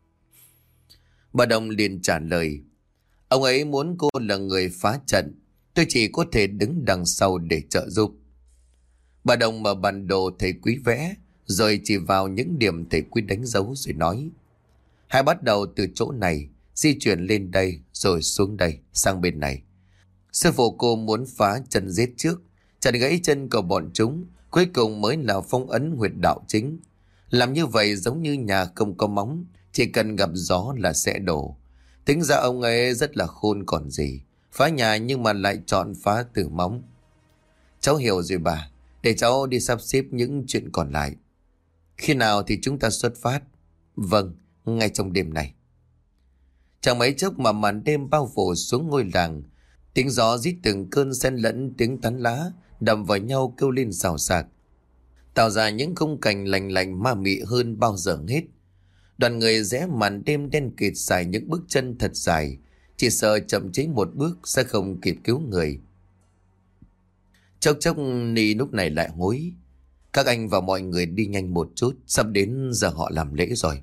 Bà Đồng liền trả lời. Ông ấy muốn cô là người phá trận. Tôi chỉ có thể đứng đằng sau để trợ giúp. Bà Đồng mở bản đồ thầy Quý vẽ, rồi chỉ vào những điểm thầy Quý đánh dấu rồi nói. Hãy bắt đầu từ chỗ này, di chuyển lên đây, rồi xuống đây, sang bên này. Sư phụ cô muốn phá chân giết trước, chặt gãy chân của bọn chúng, cuối cùng mới là phong ấn huyệt đạo chính. Làm như vậy giống như nhà không có móng, chỉ cần gặp gió là sẽ đổ. Tính ra ông ấy rất là khôn còn gì. Phá nhà nhưng mà lại chọn phá từ móng. Cháu hiểu rồi bà. Để cháu đi sắp xếp những chuyện còn lại. Khi nào thì chúng ta xuất phát? Vâng, ngay trong đêm này. Chẳng mấy chốc mà màn đêm bao phủ xuống ngôi làng. Tiếng gió rít từng cơn xen lẫn tiếng tán lá đầm vào nhau kêu lên xào xạc, tạo ra những khung cảnh lành lành ma mị hơn bao giờ hết. Đoàn người rẽ màn đêm đen kịt dài những bước chân thật dài, chỉ sợ chậm chế một bước sẽ không kịp cứu người. Chốc chốc Ni lúc này lại hối. Các anh và mọi người đi nhanh một chút, sắp đến giờ họ làm lễ rồi.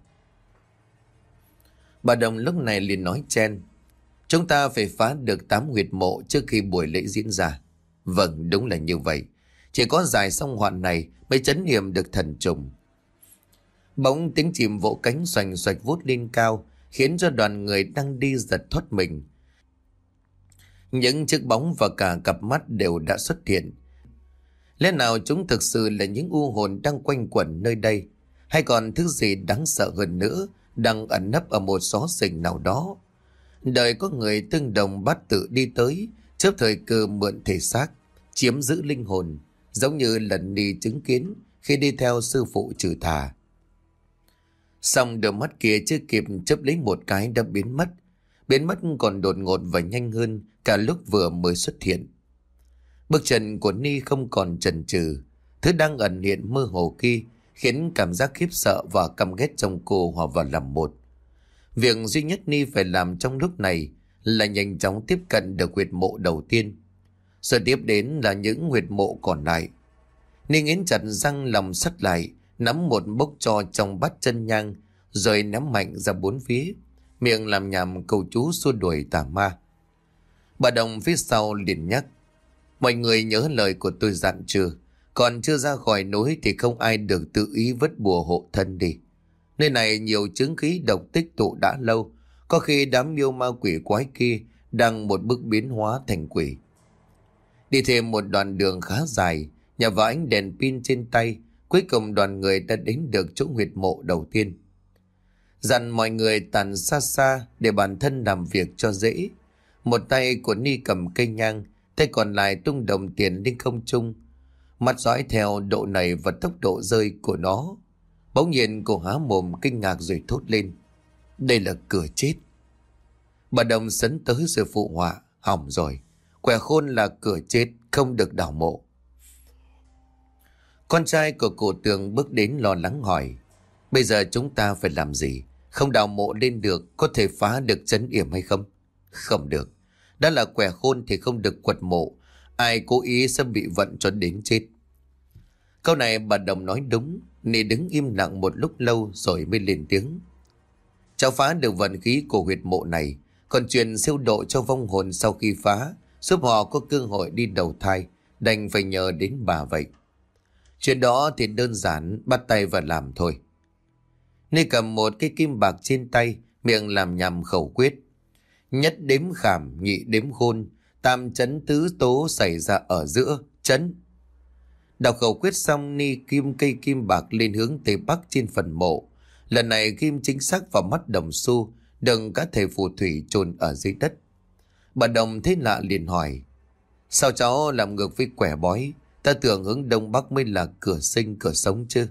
Bà Đồng lúc này liền nói chen. Chúng ta phải phá được 8 huyệt mộ trước khi buổi lễ diễn ra. Vâng, đúng là như vậy. Chỉ có giải xong hoạn này mới trấn yểm được thần trùng. Bỗng tiếng chim vỗ cánh xoành xoạch vút lên cao, khiến cho đoàn người đang đi giật thoát mình. Những chiếc bóng và cả cặp mắt đều đã xuất hiện. Lẽ nào chúng thực sự là những u hồn đang quanh quẩn nơi đây, hay còn thứ gì đáng sợ hơn nữa đang ẩn nấp ở một xó xỉnh nào đó? Đợi có người tương đồng bắt tự đi tới, chớp thời cơ mượn thể xác, chiếm giữ linh hồn, giống như lần Ni chứng kiến khi đi theo sư phụ trừ tà. Xong đôi mắt kia chưa kịp chớp lấy một cái đã biến mất còn đột ngột và nhanh hơn cả lúc vừa mới xuất hiện. Bước chân của Ni không còn chần chừ, thứ đang ẩn hiện mơ hồ kia khiến cảm giác khiếp sợ và căm ghét trong cô hòa vào làm một. Việc duy nhất Ni phải làm trong lúc này là nhanh chóng tiếp cận được huyệt mộ đầu tiên, rồi tiếp đến là những huyệt mộ còn lại. Ni nghiến chặt răng lòng sắt lại, nắm một bốc tro trong bát chân nhang, rồi ném mạnh ra bốn phía, miệng làm nhảm câu chú xua đuổi tà ma. Bà Đồng phía sau liền nhắc. Mọi người nhớ lời của tôi dặn chưa? Còn chưa ra khỏi núi thì không ai được tự ý vứt bùa hộ thân đi. Nơi này nhiều chứng khí độc tích tụ đã lâu, có khi đám yêu ma quỷ quái kia đang một bước biến hóa thành quỷ. Đi thêm một đoạn đường khá dài, nhờ vào ánh đèn pin trên tay, cuối cùng đoàn người đã đến được chỗ huyệt mộ đầu tiên. Dặn mọi người tàn xa xa để bản thân làm việc cho dễ. Một tay của Ni cầm cây nhang, tay còn lại tung đồng tiền lên không trung, mắt dõi theo độ này và tốc độ rơi của nó. Bỗng nhiên cô há mồm kinh ngạc rồi thốt lên: đây là cửa chết. Bà Đồng sấn tới rồi phụ họa: hỏng rồi, quẻ khôn là cửa chết, không được đào mộ. Con trai của cụ Tường bước đến lo lắng hỏi: bây giờ chúng ta phải làm gì? Không đào mộ lên được, có thể phá được trấn yểm hay không? Không được, đã là quẻ khôn thì không được quật mộ, ai cố ý sẽ bị vận cho đến chết. Câu này bà Đồng nói đúng. Nị đứng im lặng một lúc lâu rồi mới lên tiếng: cháu phá được vận khí của huyệt mộ này, còn truyền siêu độ cho vong hồn sau khi phá, giúp họ có cơ hội đi đầu thai, đành phải nhờ đến bà vậy. Chuyện đó thì đơn giản, bắt tay vào làm thôi. Ni cầm một cái kim bạc trên tay, miệng làm nhằm khẩu quyết: nhất đếm khảm, nhị đếm khôn, tam chấn tứ tố xảy ra ở giữa chấn. Đọc khẩu quyết xong, Ni kim cây kim bạc lên hướng tây bắc trên phần mộ. Lần này kim chính xác vào mắt Đồng Xu, đừng cả thầy phù thủy chôn ở dưới đất. Bà Đồng thấy lạ liền hỏi: sao cháu làm ngược với quẻ bói? Ta tưởng hướng đông bắc mới là cửa sinh cửa sống chứ.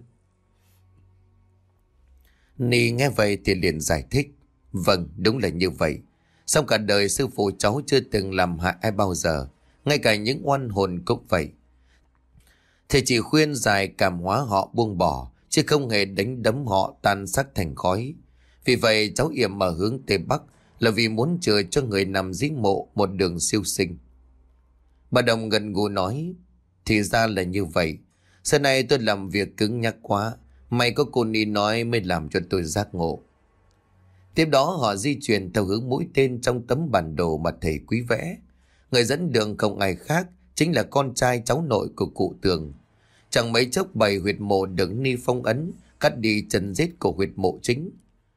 Ni nghe vậy thì liền giải thích: vâng, đúng là như vậy. Xong cả đời sư phụ cháu chưa từng làm hại ai bao giờ, ngay cả những oan hồn cũng vậy. Thầy chỉ khuyên giải cảm hóa họ buông bỏ, chứ không hề đánh đấm họ tan xác thành khói. Vì vậy cháu yểm ở hướng tây bắc là vì muốn chừa cho người nằm dưới mộ một đường siêu sinh. Bà Đồng gần gù nói: thì ra là như vậy. Sau này tôi làm việc cứng nhắc quá, may có cô Ni nói mới làm cho tôi giác ngộ. Tiếp đó họ di chuyển theo hướng mũi tên trong tấm bản đồ mà thầy quý vẽ. Người dẫn đường không ai khác, chính là con trai cháu nội của cụ Tường. Chẳng mấy chốc 7 huyệt mộ được Ni phong ấn, cắt đi chân rết của huyệt mộ chính.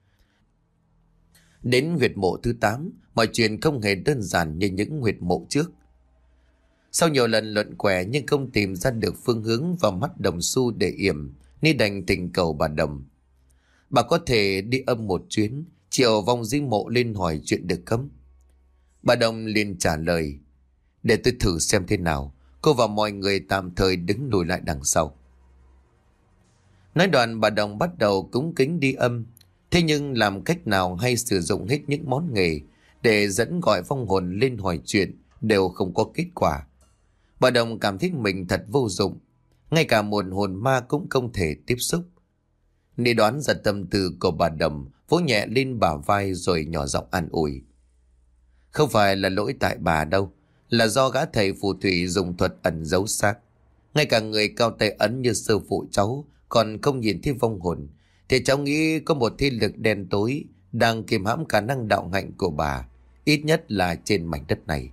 Đến huyệt mộ thứ 8, mọi chuyện không hề đơn giản như những huyệt mộ trước. Sau nhiều lần luận quẻ nhưng không tìm ra được phương hướng vào mắt Đồng Xu để yểm, Ni đành tình cầu bà Đồng: bà có thể đi âm một chuyến, triệu vong dưới mộ lên hỏi chuyện được không? Bà Đồng liền trả lời: để tôi thử xem thế nào. Cô và mọi người tạm thời đứng lùi lại đằng sau. Nói đoạn bà Đồng bắt đầu cúng kính đi âm. Thế nhưng làm cách nào hay sử dụng hết những món nghề để dẫn gọi vong hồn lên hỏi chuyện đều không có kết quả. Bà Đồng cảm thấy mình thật vô dụng, ngay cả một hồn ma cũng không thể tiếp xúc. Ni đoán ra tâm tư của bà Đồng, vỗ nhẹ lên bả vai rồi nhỏ giọng an ủi: không phải là lỗi tại bà đâu, là do gã thầy phù thủy dùng thuật ẩn giấu xác. Ngay cả người cao tay ấn như sư phụ cháu còn không nhìn thấy vong hồn, thì cháu nghĩ có một thế lực đen tối đang kiềm hãm khả năng đạo hạnh của bà, ít nhất là trên mảnh đất này.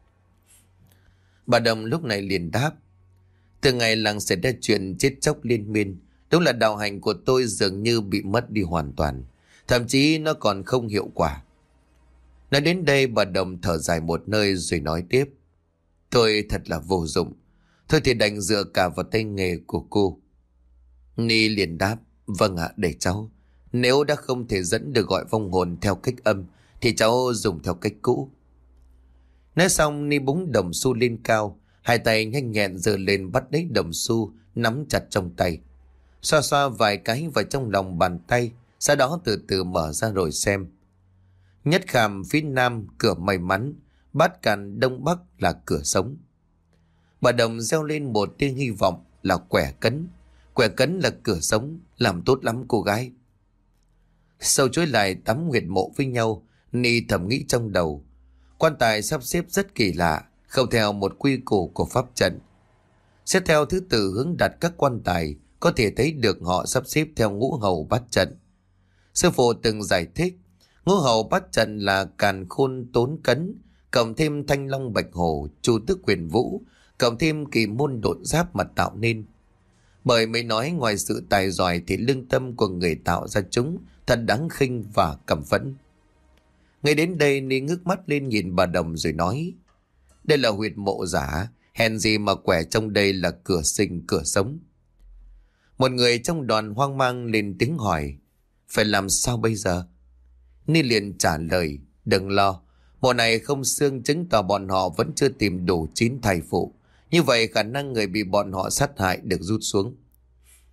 Bà Đồng lúc này liền đáp: từ ngày làng xảy ra chuyện chết chóc liên miên, đúng là đạo hạnh của tôi dường như bị mất đi hoàn toàn, thậm chí nó còn không hiệu quả. Nói đến đây bà Đồng thở dài một nơi rồi nói tiếp: tôi thật là vô dụng, thôi thì đành dựa cả vào tay nghề của cô. Ni liền đáp: vâng ạ, để cháu. Nếu đã không thể dẫn được gọi vong hồn theo cách âm thì cháu dùng theo cách cũ. Nói xong Ni búng đồng xu lên cao, hai tay nhanh nhẹn giơ lên bắt lấy đồng xu nắm chặt trong tay, xoa xoa vài cái vào trong lòng bàn tay, sau đó từ từ mở ra rồi xem. Nhất khảm phía nam cửa may mắn, bát càn đông bắc là cửa sống. Bà Đồng reo lên một tiếng hy vọng là quẻ cấn. Quẻ cấn là cửa sống, làm tốt lắm cô gái. Sau chối lại 8 huyệt mộ với nhau, Ni thầm nghĩ trong đầu. Quan tài sắp xếp rất kỳ lạ, không theo một quy củ của pháp trận. Xét theo thứ tự hướng đặt các quan tài, có thể thấy được họ sắp xếp theo ngũ hầu bát trận. Sư phụ từng giải thích, ngũ hầu bát trận là càn khôn tốn cấn, cộng thêm thanh long bạch hổ, chu tước huyền vũ, cộng thêm kỳ môn độn giáp mà tạo nên. Bởi mới nói ngoài sự tài giỏi thì lương tâm của người tạo ra chúng thật đáng khinh và căm phẫn. Ngay đến đây Ni ngước mắt lên nhìn bà Đồng rồi nói: đây là huyệt mộ giả, hèn gì mà quẻ trong đây là cửa sinh cửa sống. Một người trong đoàn hoang mang lên tiếng hỏi: phải làm sao bây giờ? Ni liền trả lời: đừng lo, mộ này không xương chứng tỏ bọn họ vẫn chưa tìm đủ 9 thai phụ. Như vậy khả năng người bị bọn họ sát hại được rút xuống.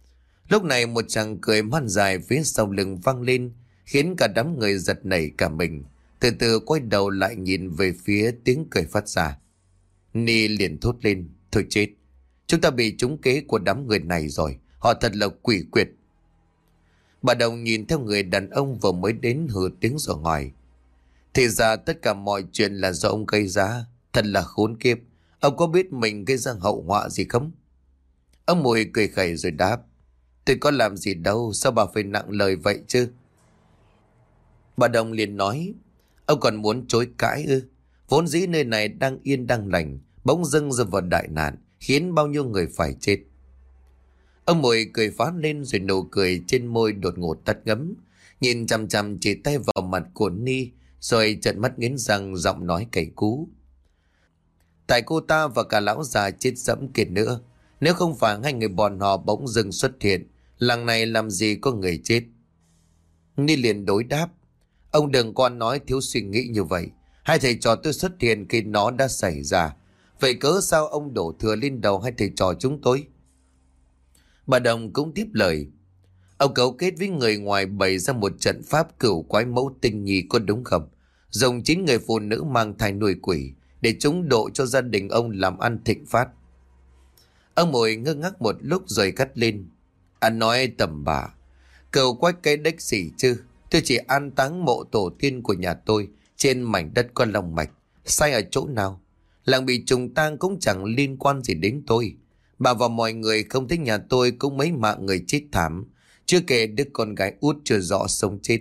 Lúc này một chàng cười man dài phía sau lưng vang lên, khiến cả đám người giật nảy cả mình. Từ từ quay đầu lại nhìn về phía tiếng cười phát ra. Ni liền thốt lên, thôi chết, chúng ta bị trúng kế của đám người này rồi, họ thật là quỷ quyệt. Bà Đồng nhìn theo người đàn ông vừa mới đến hừ tiếng rồi hỏi. Thì ra tất cả mọi chuyện là do ông gây ra, thật là khốn kiếp. Ông có biết mình gây ra hậu họa gì không? Ông Mùi cười khẩy rồi đáp. Tôi có làm gì đâu, sao bà phải nặng lời vậy chứ? Bà Đồng liền nói. Ông còn muốn chối cãi ư? Vốn dĩ nơi này đang yên đang lành, bỗng dưng rơi vào đại nạn, khiến bao nhiêu người phải chết. Ông Mùi cười phá lên rồi nụ cười trên môi đột ngột tắt ngấm, nhìn chằm chằm chỉ tay vào mặt của Ni, rồi trợn mắt nghiến răng giọng nói cay cú. Tại cô ta và cả lão già chết dẫm kia nữa, nếu không phải hai người bọn họ bỗng dưng xuất hiện, làng này làm gì có người chết. Ni liền đối đáp. Ông đừng còn nói thiếu suy nghĩ như vậy. Hai thầy trò tôi xuất hiện khi nó đã xảy ra. Vậy cớ sao ông đổ thừa lên đầu hai thầy trò chúng tôi? Bà Đồng cũng tiếp lời. Ông cấu kết với người ngoài bày ra một trận pháp cửu quái mẫu tinh nhi có đúng không? Dùng 9 người phụ nữ mang thai nuôi quỷ để chúng độ cho gia đình ông làm ăn thịnh phát. Ông Mùi ngơ ngác một lúc rồi cắt lên. Anh nói tầm bạ. Cửu quái cái đếch gì chứ? Tôi chỉ an táng mộ tổ tiên của nhà tôi trên mảnh đất có long mạch. Sai ở chỗ nào? Làng bị trùng tang cũng chẳng liên quan gì đến tôi. Bà và mọi người không thích nhà tôi cũng mấy mạng người chết thảm. Chưa kể đứa con gái út chưa rõ sống chết.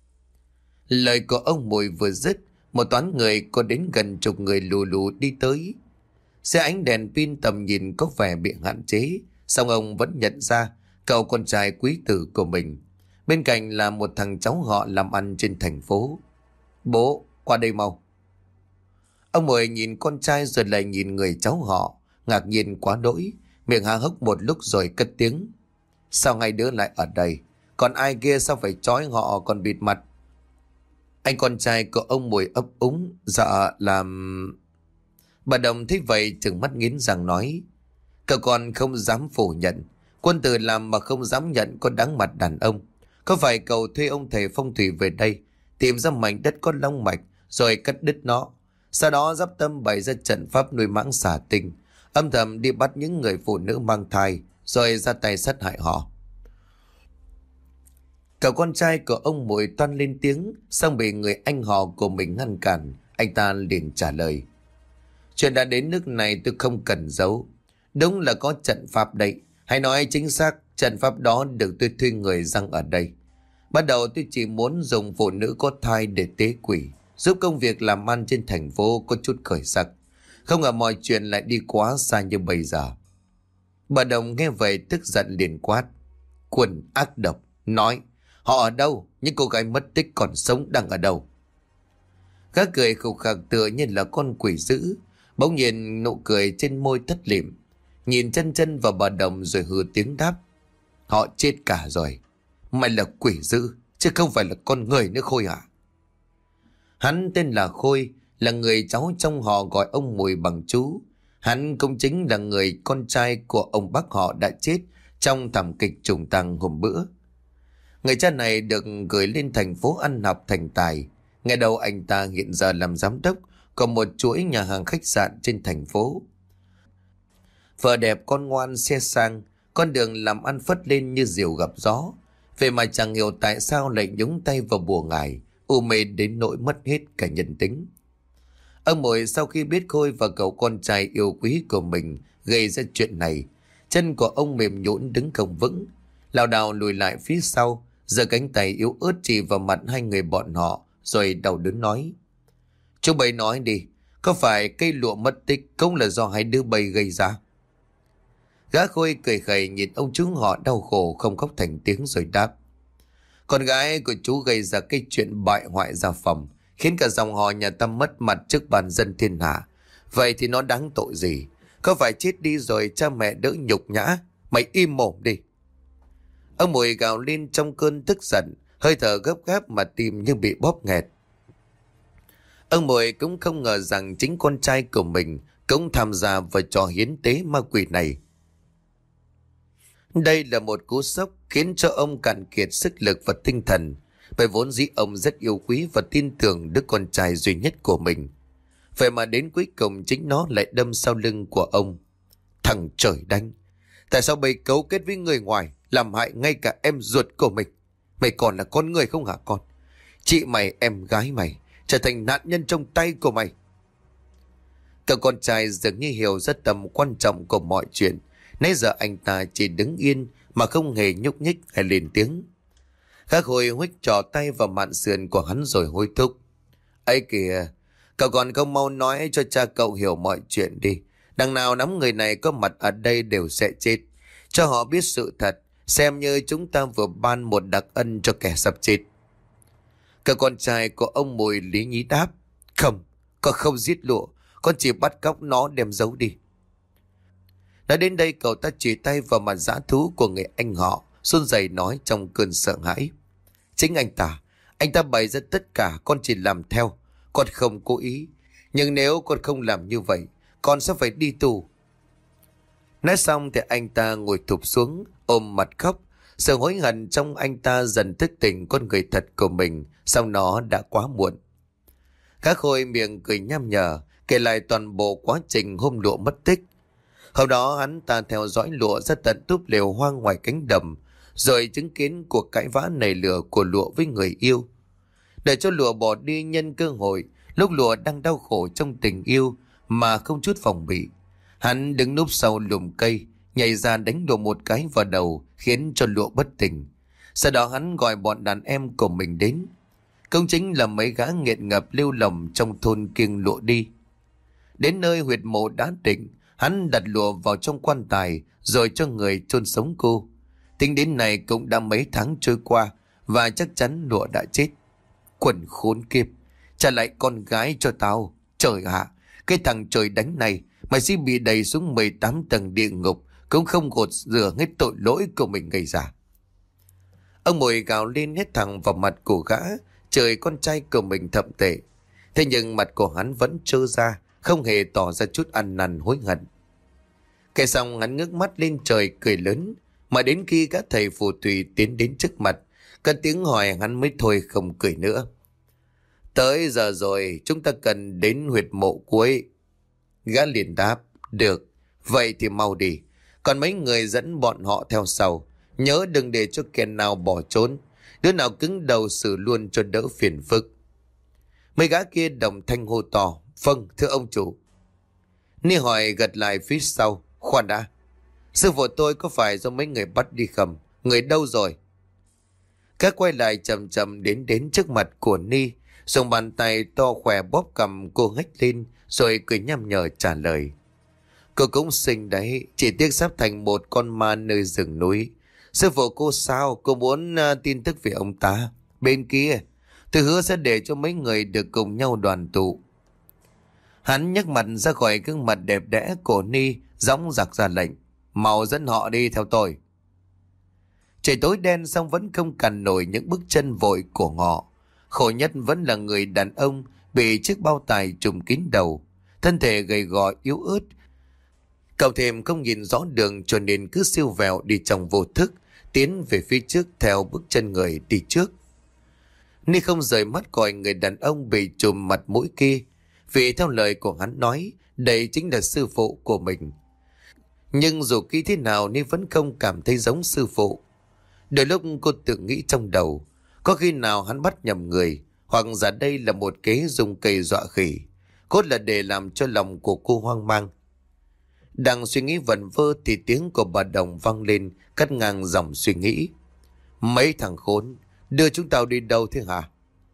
Lời của ông Mùi vừa dứt, một toán người có đến gần chục người lù lù đi tới. Xe ánh đèn pin tầm nhìn có vẻ bị hạn chế, song ông vẫn nhận ra cậu con trai quý tử của mình. Bên cạnh là một thằng cháu họ làm ăn trên thành phố. Bố, qua đây mau. Ông Mùi nhìn con trai rồi lại nhìn người cháu họ, ngạc nhiên quá đỗi, miệng há hốc một lúc rồi cất tiếng. Sao hai đứa lại ở đây? Còn ai kia sao phải trói họ còn bịt mặt? Anh con trai của ông Mùi ấp úng. Dạ làm... Bà Đồng thấy vậy trừng mắt nghiến răng nói. Cậu con không dám phủ nhận. Quân tử làm mà không dám nhận có đáng mặt đàn ông. Có phải cậu thuê ông thầy phong thủy về đây, tìm ra mảnh đất có long mạch rồi cắt đứt nó, sau đó dắp tâm bày ra trận pháp nuôi mãng xà tinh, âm thầm đi bắt những người phụ nữ mang thai rồi ra tay sát hại họ? Cậu con trai của ông Mùi toan lên tiếng, xong bị người anh họ của mình ngăn cản. Anh ta liền trả lời. Chuyện đã đến nước này tôi không cần giấu. Đúng là có trận pháp đấy. Hay nói chính xác, trận pháp đó được tôi thuê người răng ở đây. Bắt đầu tôi chỉ muốn dùng phụ nữ có thai để tế quỷ, giúp công việc làm ăn trên thành phố có chút khởi sắc. Không ngờ mọi chuyện lại đi quá xa như bây giờ. Bà Đồng nghe vậy tức giận liền quát. Quần ác độc, nói họ ở đâu? Những cô gái mất tích còn sống đang ở đâu? Gã cười khục khặc tựa như là con quỷ dữ. Bỗng nhiên nụ cười trên môi thất lịm, nhìn chân chân vào bà Đồng rồi hừ tiếng đáp. Họ chết cả rồi. Mày là quỷ dữ chứ không phải là con người nữa Khôi à? Hắn tên là Khôi, là người cháu trong họ gọi ông Mùi bằng chú. Hắn cũng chính là người con trai của ông bác họ đã chết trong thảm kịch trùng tang hôm bữa. Người cha này được gửi lên thành phố ăn học thành tài. Ngày đầu anh ta hiện giờ làm giám đốc của một chuỗi nhà hàng khách sạn trên thành phố. Vợ đẹp con ngoan xe sang, con đường làm ăn phất lên như diều gặp gió. Vậy mà chẳng hiểu tại sao lại nhúng tay vào bùa ngải, u mê đến nỗi mất hết cả nhân tính. Ông Mùi sau khi biết Khôi và cậu con trai yêu quý của mình gây ra chuyện này, chân của ông mềm nhũn đứng không vững, lảo đảo lùi lại phía sau, giơ cánh tay yếu ớt chỉ vào mặt hai người bọn họ rồi đau đớn nói. Chú Bảy nói đi, có phải cây lụa mất tích cũng là do hai đứa bay gây ra? Gã Khôi cười khẩy nhìn ông chú họ đau khổ không khóc thành tiếng rồi đáp. Con gái của chú gây ra cái chuyện bại hoại gia phòng, khiến cả dòng họ nhà ta mất mặt trước bàn dân thiên hạ. Vậy thì nó đáng tội gì? Có phải chết đi rồi cha mẹ đỡ nhục nhã? Mày im mồm đi. Ông Mùi gào lên trong cơn tức giận, hơi thở gấp gáp mà tim như bị bóp nghẹt. Ông Mùi cũng không ngờ rằng chính con trai của mình cũng tham gia vào trò hiến tế ma quỷ này. Đây là một cú sốc khiến cho ông cạn kiệt sức lực và tinh thần, bởi vốn dĩ ông rất yêu quý và tin tưởng đứa con trai duy nhất của mình. Vậy mà đến cuối cùng chính nó lại đâm sau lưng của ông. Thằng trời đánh! Tại sao bày cấu kết với người ngoài, làm hại ngay cả em ruột của mình? Mày còn là con người không hả con? Chị mày, em gái mày trở thành nạn nhân trong tay của mày. Cậu con trai dường như hiểu rất tầm quan trọng của mọi chuyện. Nãy giờ anh ta chỉ đứng yên mà không hề nhúc nhích hay lên tiếng. Khắc Hồi huých trỏ tay vào mạn sườn của hắn rồi hối thúc. Ấy kìa, cậu còn không mau nói cho cha cậu hiểu mọi chuyện đi. Đằng nào nắm người này có mặt ở đây đều sẽ chết. Cho họ biết sự thật, xem như chúng ta vừa ban một đặc ân cho kẻ sắp chết. Cậu con trai của ông Mùi lý nhí đáp. Không, con không giết Lụa, con chỉ bắt cóc nó đem giấu đi. Nói đến đây cậu ta chỉ tay vào mặt dã thú của người anh họ, run rẩy nói trong cơn sợ hãi. Chính anh ta bày ra tất cả, con chỉ làm theo, con không cố ý. Nhưng nếu con không làm như vậy, con sẽ phải đi tù. Nói xong thì anh ta ngồi thụp xuống, ôm mặt khóc. Sự hối hận trong anh ta dần thức tỉnh con người thật của mình, song nó đã quá muộn. Khắc Khôi miệng cười nham nhở, kể lại toàn bộ quá trình hôm Lụa mất tích. Hôm đó hắn ta theo dõi Lụa ra tận túp lều hoang ngoài cánh đầm, rồi chứng kiến cuộc cãi vã nảy lửa của Lụa với người yêu. Để cho Lụa bỏ đi nhân cơ hội, lúc Lụa đang đau khổ trong tình yêu mà không chút phòng bị, hắn đứng núp sau lùm cây, nhảy ra đánh Lụa một cái vào đầu, khiến cho Lụa bất tỉnh. Sau đó hắn gọi bọn đàn em của mình đến. Công chính là mấy gã nghiện ngập lưu lồng trong thôn kiêng Lụa đi. Đến nơi huyệt mộ đã định, hắn đặt Lụa vào trong quan tài rồi cho người chôn sống cô. Tính đến này cũng đã mấy tháng trôi qua và chắc chắn Lụa đã chết. Quần khốn kiếp, trả lại con gái cho tao. Trời ạ, cái thằng trời đánh này, mày sẽ bị đẩy xuống 18 tầng địa ngục cũng không gột rửa hết tội lỗi của mình gây ra. Ông Mùi gào lên hết thẳng vào mặt của gã, trời con trai của mình thậm tệ. Thế nhưng mặt của hắn vẫn trơ ra, không hề tỏ ra chút ăn năn hối hận. Kể xong hắn ngước mắt lên trời cười lớn, mà đến khi các thầy phù thủy tiến đến trước mặt, cất tiếng hỏi hắn mới thôi không cười nữa. Tới giờ rồi, chúng ta cần đến huyệt mộ cuối. Gã liền đáp, được, vậy thì mau đi. Còn mấy người dẫn bọn họ theo sau, nhớ đừng để cho kẻ nào bỏ trốn, đứa nào cứng đầu xử luôn cho đỡ phiền phức. Mấy gã kia đồng thanh hô to, vâng thưa ông chủ. Ni hỏi gật lại phía sau, khoan đã, sư phụ tôi có phải do mấy người bắt đi không? Người đâu rồi? Các quay lại chậm chậm đến trước mặt của Ni, dùng bàn tay to khỏe bóp cầm cô hách lên, rồi cười nham nhở trả lời. Cô cũng xinh đấy, chỉ tiếc sắp thành một con ma nơi rừng núi. Sư phụ cô sao? Cô muốn tin tức về ông ta? Bên kia, tôi hứa sẽ để cho mấy người được cùng nhau đoàn tụ. Hắn nhấc mặt ra khỏi gương mặt đẹp đẽ của Ni, dõng dạc ra lệnh. Mau dẫn họ đi theo tôi. Trời tối đen xong vẫn không cản nổi những bước chân vội của họ. Khổ nhất vẫn là người đàn ông bị chiếc bao tải trùm kín đầu, thân thể gầy gò yếu ớt. Cậu thêm không nhìn rõ đường cho nên cứ siêu vẹo đi trong vô thức, tiến về phía trước theo bước chân người đi trước. Ni không rời mắt khỏi người đàn ông bị trùm mặt mũi kia, vì theo lời của hắn nói, đây chính là sư phụ của mình. Nhưng dù kỹ thế nào Ni vẫn không cảm thấy giống sư phụ. Đôi lúc cô tự nghĩ trong đầu, có khi nào hắn bắt nhầm người, hoặc giả đây là một kế dùng cây dọa khỉ, cốt là để làm cho lòng của cô hoang mang. Đang suy nghĩ vẩn vơ thì tiếng của bà Đồng vang lên, cắt ngang dòng suy nghĩ. Mấy thằng khốn, đưa chúng tao đi đâu thế hả?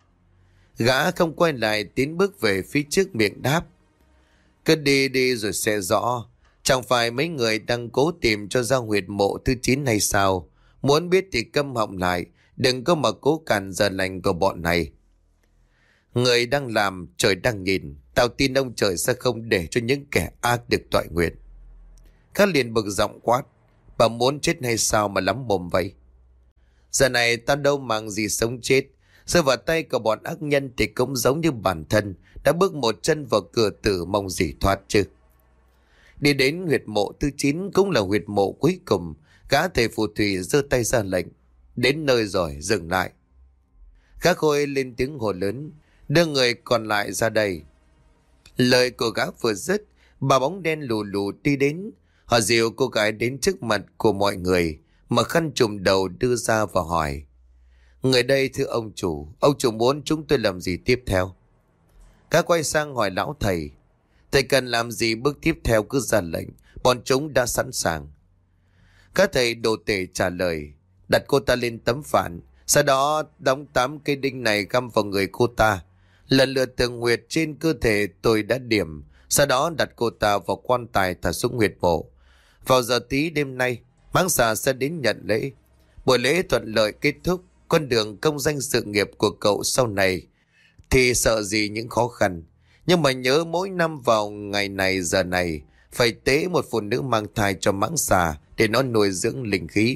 Gã không quay lại tiến bước về phía trước miệng đáp. Cứ đi đi rồi sẽ rõ. Chẳng phải mấy người đang cố tìm cho ra huyệt mộ thứ 9 hay sao? Muốn biết thì câm họng lại, đừng có mà cố cản giờ lành của bọn này. Người đang làm, trời đang nhìn. Tao tin ông trời sẽ không để cho những kẻ ác được toại nguyện. Khát liền bực giọng quát. Bà muốn chết hay sao mà lắm mồm vậy? Giờ này tao đâu màng gì sống chết. Rơi vào tay của bọn ác nhân thì cũng giống như bản thân đã bước một chân vào cửa tử, mong gì thoát chứ. Đi đến huyệt mộ thứ 9 cũng là huyệt mộ cuối cùng. Gã thầy phù thủy giơ tay ra lệnh. Đến nơi rồi, dừng lại. Gã Khôi lên tiếng hồ lớn. Đưa người còn lại ra đây. Lời của gã vừa dứt, bà bóng đen lù lù đi đến. Họ dìu cô gái đến trước mặt của mọi người, mà khăn trùm đầu đưa ra và hỏi. Người đây thưa ông chủ muốn chúng tôi làm gì tiếp theo? Gã quay sang hỏi lão thầy. Thầy cần làm gì bước tiếp theo cứ ra lệnh, bọn chúng đã sẵn sàng. Các thầy đồ tể trả lời. Đặt cô ta lên tấm phản, sau đó đóng 8 cây đinh này găm vào người cô ta. Lần lượt từng huyệt trên cơ thể tôi đã điểm, sau đó đặt cô ta vào quan tài thả xuống huyệt mộ. Vào giờ tí đêm nay, mãng xà sẽ đến nhận lễ. Buổi lễ thuận lợi kết thúc, con đường công danh sự nghiệp của cậu sau này thì sợ gì những khó khăn. Nhưng mà nhớ mỗi năm vào ngày này giờ này phải tế một phụ nữ mang thai cho mãng xà để nó nuôi dưỡng linh khí.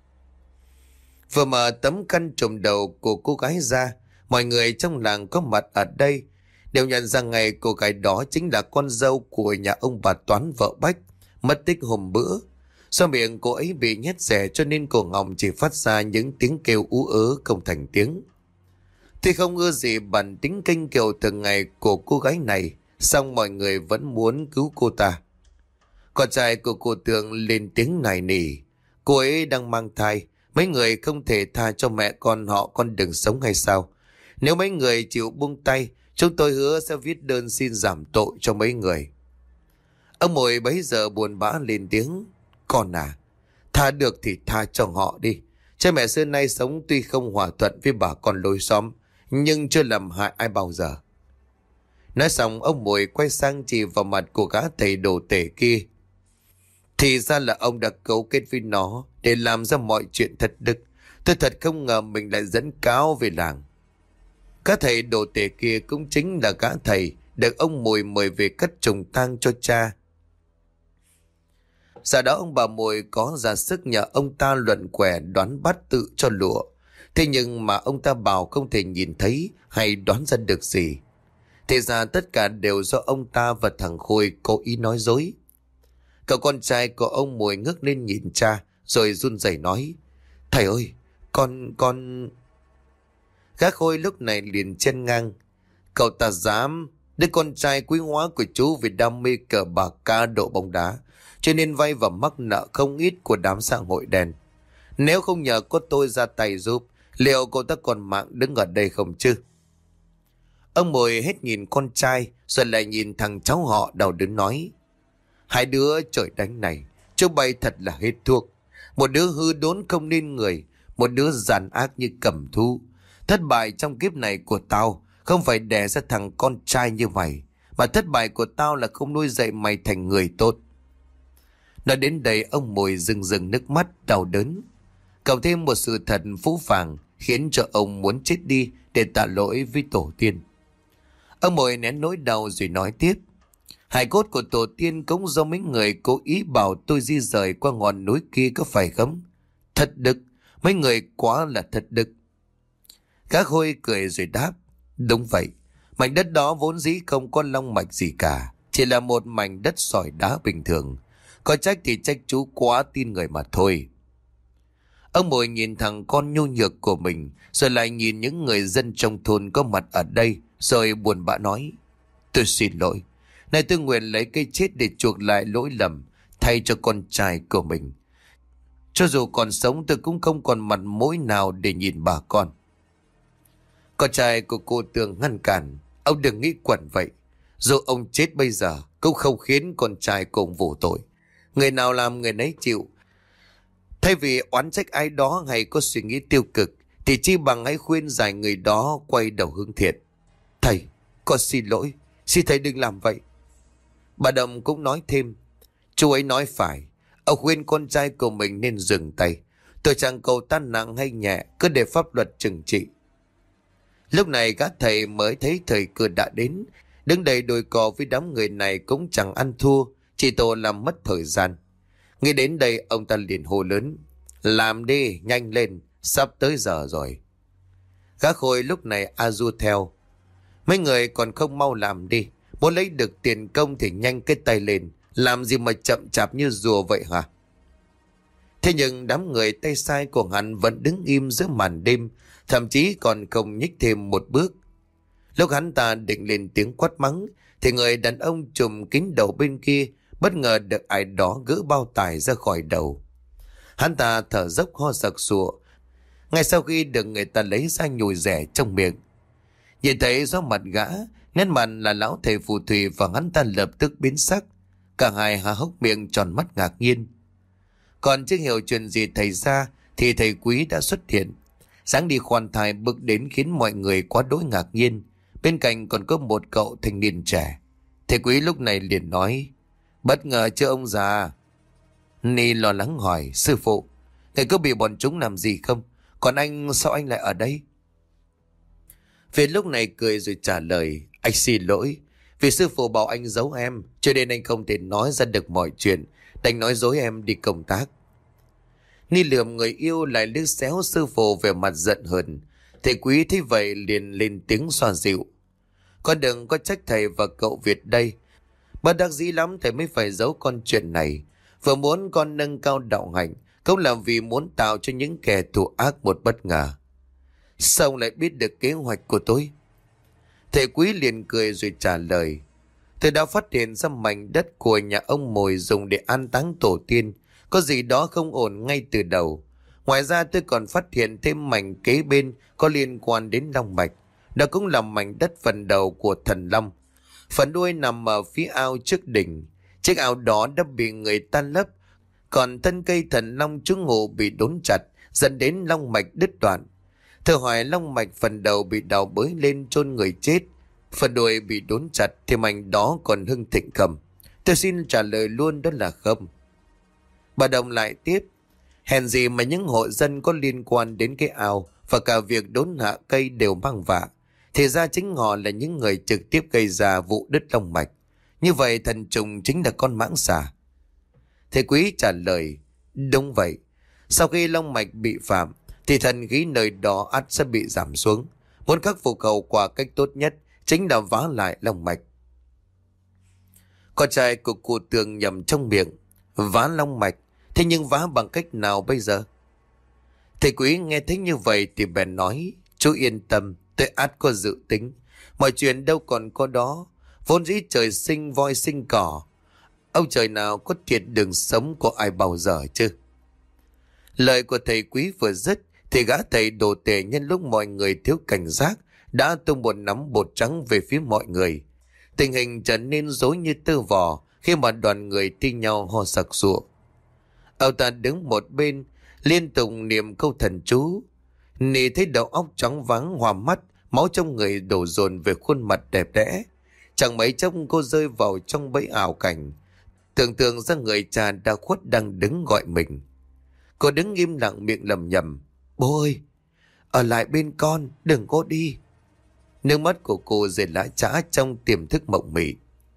Vừa mở tấm khăn trùm đầu của cô gái ra, mọi người trong làng có mặt ở đây đều nhận ra ngay cô gái đó chính là con dâu của nhà ông bà Toán vợ Bách, mất tích hôm bữa. Do miệng cô ấy bị nhét rẻ cho nên cổ họng chỉ phát ra những tiếng kêu ú ớ không thành tiếng. Tuy không ưa gì bản tính kênh kiều thường ngày của cô gái này, song mọi người vẫn muốn cứu cô ta. Con trai của cô Tường lên tiếng nài nỉ. Cô ấy đang mang thai, mấy người không thể tha cho mẹ con họ con đường sống hay sao? Nếu mấy người chịu buông tay, chúng tôi hứa sẽ viết đơn xin giảm tội cho mấy người. Ông Mồi bấy giờ buồn bã lên tiếng. Con à, tha được thì tha cho họ đi. Cha mẹ xưa nay sống tuy không hòa thuận với bà con lối xóm, nhưng chưa làm hại ai bao giờ. Nói xong ông Mồi quay sang chỉ vào mặt của gã thầy đồ tể kia. Thì ra là ông đã cấu kết với nó để làm ra mọi chuyện thất đức. Tôi thật không ngờ mình lại dẫn cáo về làng. Các thầy đồ tể kia cũng chính là gã thầy được ông Mồi mời về cất trùng tang cho cha. Sau đó ông bà Mồi có ra sức nhờ ông ta luận quẻ đoán bát tự cho lụa. Thế nhưng mà ông ta bảo không thể nhìn thấy hay đoán ra được gì. Thì ra tất cả đều do ông ta và thằng Khôi cố ý nói dối. Cậu con trai của ông Mồi ngước lên nhìn cha rồi run rẩy nói. Thầy ơi, con... Gã Khôi lúc này liền chen ngang. Cậu ta dám, đứa con trai quý hóa của chú vì đam mê cờ bạc cá độ bóng đá, cho nên vay và mắc nợ không ít của đám xã hội đen. Nếu không nhờ có tôi ra tay giúp, liệu cậu ta còn mạng đứng ở đây không chứ? Ông Mồi hết nhìn con trai rồi lại nhìn thằng cháu họ đau đớn nói. Hai đứa trời đánh này, chú bay thật là hết thuốc. Một đứa hư đốn không nên người, một đứa giàn ác như cầm thú. Thất bại trong kiếp này của tao không phải đẻ ra thằng con trai như mày, mà thất bại của tao là không nuôi dạy mày thành người tốt. Nói đến đây ông Mồi rưng rưng nước mắt đau đớn. Cộng thêm một sự thật phũ phàng khiến cho ông muốn chết đi để tạ lỗi với tổ tiên. Ông Mồi nén nỗi đau rồi nói tiếp. Hài cốt của tổ tiên cũng do mấy người cố ý bảo tôi di rời qua ngọn núi kia có phải không? Thật đức, mấy người quá là thật đức. Gã Khôi cười rồi đáp. Đúng vậy, mảnh đất đó vốn dĩ không có long mạch gì cả, chỉ là một mảnh đất sỏi đá bình thường. Có trách thì trách chú quá tin người mà thôi. Ông Mồi nhìn thằng con nhu nhược của mình, rồi lại nhìn những người dân trong thôn có mặt ở đây, rồi buồn bã nói. Tôi xin lỗi. Này tôi nguyện lấy cây chết để chuộc lại lỗi lầm, thay cho con trai của mình. Cho dù còn sống tôi cũng không còn mặt mũi nào để nhìn bà con. Con trai của cô Tường ngăn cản. Ông đừng nghĩ quẩn vậy. Dù ông chết bây giờ cũng không khiến con trai cùng vô tội. Người nào làm người nấy chịu. Thay vì oán trách ai đó hay có suy nghĩ tiêu cực, thì chi bằng hãy khuyên giải người đó quay đầu hướng thiện. Thầy, con xin lỗi, xin thầy đừng làm vậy. Bà Đồng cũng nói thêm. Chú ấy nói phải, ông khuyên con trai của mình nên dừng tay. Tôi chẳng cầu ta nặng hay nhẹ, cứ để pháp luật trừng trị. Lúc này các thầy mới thấy thời cơ đã đến. Đứng đây đôi cò với đám người này cũng chẳng ăn thua, chỉ tổ làm mất thời gian. Nghĩ đến đây ông ta liền hô lớn. Làm đi, nhanh lên, sắp tới giờ rồi. Gã Khôi lúc này a du theo. Mấy người còn không mau làm đi. Muốn lấy được tiền công thì nhanh cái tay lên. Làm gì mà chậm chạp như rùa vậy hả? Thế nhưng đám người tay sai của hắn vẫn đứng im giữa màn đêm, thậm chí còn không nhích thêm một bước. Lúc hắn ta định lên tiếng quát mắng, thì người đàn ông trùm kín đầu bên kia bất ngờ được ai đó gỡ bao tải ra khỏi đầu. Hắn ta thở dốc ho sặc sụa, ngay sau khi được người ta lấy ra nhồi rẻ trong miệng. Nhìn thấy do mặt gã, nét mặt là lão thầy phù thủy và hắn ta lập tức biến sắc. Cả hai há hốc miệng tròn mắt ngạc nhiên. Còn chưa hiểu chuyện gì thầy ra thì thầy Quý đã xuất hiện. Dáng đi khoan thai bước đến khiến mọi người quá đỗi ngạc nhiên. Bên cạnh còn có một cậu thanh niên trẻ. Thầy Quý lúc này liền nói: "Bất ngờ chưa ông già?" Ni lo lắng hỏi: "Sư phụ, thầy có bị bọn chúng làm gì không? Còn anh, sao anh lại ở đây?" Việt lúc này cười rồi trả lời: "Anh xin lỗi, vì sư phụ bảo anh giấu em, cho nên anh không thể nói ra được mọi chuyện, đành nói dối em đi công tác." Ni lườm người yêu lại liếc xéo sư phụ về mặt giận hờn. Thầy Quý thấy vậy liền lên tiếng xoa dịu: "Con đừng có trách thầy và cậu Việt đây. Bất đắc dĩ lắm thầy mới phải giấu con chuyện này. Vừa muốn con nâng cao đạo hạnh, không làm vì muốn tạo cho những kẻ thù ác một bất ngờ." "Sao ông lại biết được kế hoạch của tôi?" Thầy Quý liền cười rồi trả lời: "Tôi đã phát hiện ra mảnh đất của nhà ông Mồi dùng để an táng tổ tiên, có gì đó không ổn ngay từ đầu. Ngoài ra tôi còn phát hiện thêm mảnh kế bên có liên quan đến long mạch. Đó cũng là mảnh đất phần đầu của thần long. Phần đuôi nằm ở phía ao trước đỉnh. Chiếc ao đó đã bị người ta lấp, còn thân cây thần long trú ngụ bị đốn chặt, dẫn đến long mạch đứt đoạn. Thử hỏi long mạch phần đầu bị đào bới lên chôn người chết, phần đuôi bị đốn chặt thì mảnh đó còn hưng thịnh không? Tôi xin trả lời luôn, đó là không." Bà Đồng lại tiếp: "Hèn gì mà những hộ dân có liên quan đến cái ao và cả việc đốn hạ cây đều mang vạ. Thì ra chính họ là những người trực tiếp gây ra vụ đứt long mạch. Như vậy thần trùng chính là con mãng xà." Thầy Quý trả lời: "Đúng vậy. Sau khi long mạch bị phạm thì thần khí nơi đó ắt sẽ bị giảm xuống. Muốn khắc phục hậu quả cách tốt nhất chính là vá lại long mạch." Con trai của cụ Tường nhầm trong miệng: "Vá long mạch? Thế nhưng vá bằng cách nào bây giờ?" Thầy Quý nghe thấy như vậy thì bèn nói: "Chú yên tâm, tôi ắt có dự tính. Mọi chuyện đâu còn có đó. Vốn dĩ trời sinh voi sinh cỏ. Ông trời nào có thiệt đường sống của ai bao giờ chứ." Lời của thầy Quý vừa dứt thì gã thầy đồ tể nhân lúc mọi người thiếu cảnh giác đã tung một nắm bột trắng về phía mọi người. Tình hình trở nên rối như tơ vò khi mà đoàn người thi nhau ho sặc sụa. Ông ta đứng một bên liên tục niệm câu thần chú. Nì thấy đầu óc choáng váng hoa mắt, máu trong người đổ dồn về khuôn mặt đẹp đẽ. Chẳng mấy chốc cô rơi vào trong bẫy ảo cảnh, tưởng tượng ra người cha đã khuất đang đứng gọi mình. Cô đứng im lặng miệng lầm nhầm: "Bố ơi, ở lại bên con, đừng có đi." Nước mắt của cô rơi lã chã trong tiềm thức mộng mị.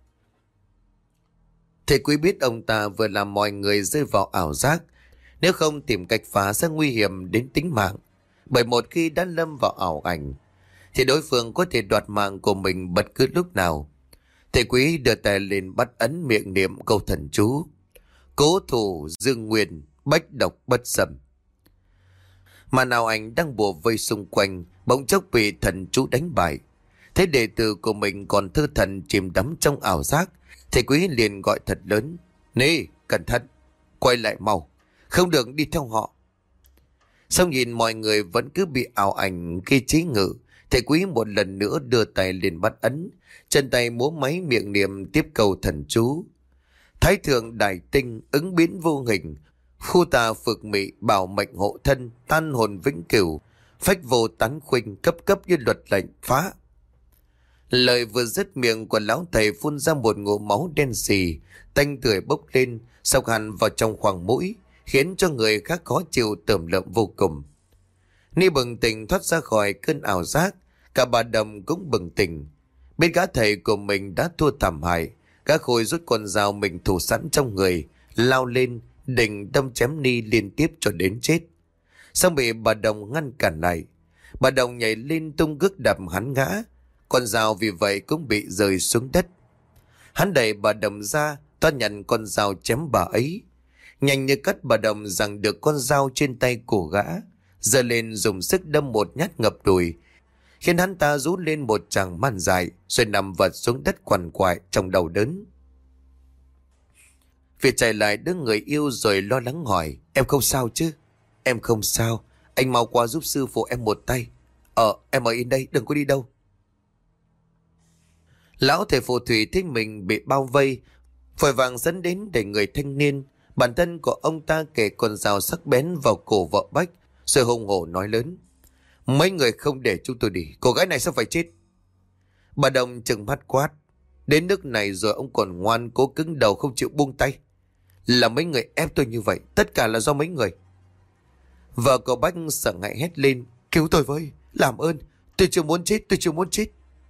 Thầy Quý biết ông ta vừa làm mọi người rơi vào ảo giác, nếu không tìm cách phá sẽ nguy hiểm đến tính mạng. Bởi một khi đã lâm vào ảo ảnh thì đối phương có thể đoạt mạng của mình bất cứ lúc nào. Thầy Quý đưa tay lên bắt ấn miệng niệm câu thần chú: "Cố thủ dương nguyên, bách độc bất xâm." Mà nào ảnh đang bùa vây xung quanh bỗng chốc bị thần chú đánh bại. Thấy đệ tử của mình còn thư thần chìm đắm trong ảo giác, thầy Quý liền gọi thật lớn: "Nê, cẩn thận, quay lại mau, không được đi theo họ." Xong nhìn mọi người vẫn cứ bị ảo ảnh khi trí ngự, thầy Quý một lần nữa đưa tay lên bắt ấn, chân tay múa máy miệng niệm tiếp câu thần chú: "Thái thượng đại tinh, ứng biến vô hình, khu tà phược mị, bảo mệnh hộ thân, tan hồn vĩnh cửu, phách vô tán khuynh, cấp cấp như luật lệnh phá." Lời vừa dứt miệng của lão thầy phun ra một ngụm máu đen xì, tanh tưởi bốc lên, sộc hẳn vào trong khoang mũi, khiến cho người khác khó chịu tởm lợm vô cùng. Ni bừng tỉnh thoát ra khỏi cơn ảo giác, cả bà Đồng cũng bừng tỉnh. Biết gã thầy của mình đã thua thảm hại, gã Khôi rút con dao mình thủ sẵn trong người, lao lên định đâm chém Ni liên tiếp cho đến chết. Xong bị bà Đồng ngăn cản lại. Bà Đồng nhảy lên tung cước đập hắn ngã, con dao vì vậy cũng bị rơi xuống đất. Hắn đẩy bà Đồng ra, toan nhận con dao chém bà ấy. Nhanh như cắt bà Đồng giằng được con dao trên tay cổ gã, giơ lên dùng sức đâm một nhát ngập đùi, khiến hắn ta rú lên một tràng man dại rồi nằm vật xuống đất quằn quại trong đau đớn. Việt chạy lại đứa người yêu rồi lo lắng hỏi: Em không sao chứ? Em không sao, anh mau qua giúp sư phụ em một tay. Em ở yên đây, đừng có đi đâu. Lão thầy phù thủy thấy mình bị bao vây, vội vàng dẫn đến để người thanh niên. Bản thân của ông ta kề con dao sắc bén vào cổ vợ Bách, rồi hùng hổ nói lớn: Mấy người không để chúng tôi đi, cô gái này sẽ phải chết. Bà Đồng trừng mắt quát: Đến nước này rồi ông còn ngoan cố cứng đầu không chịu buông tay. Là mấy người ép tôi như vậy, tất cả là do mấy người. Vợ cậu Bách sợ hãi hét lên: Cứu tôi với, làm ơn, tôi chưa muốn chết, tôi chưa muốn chết.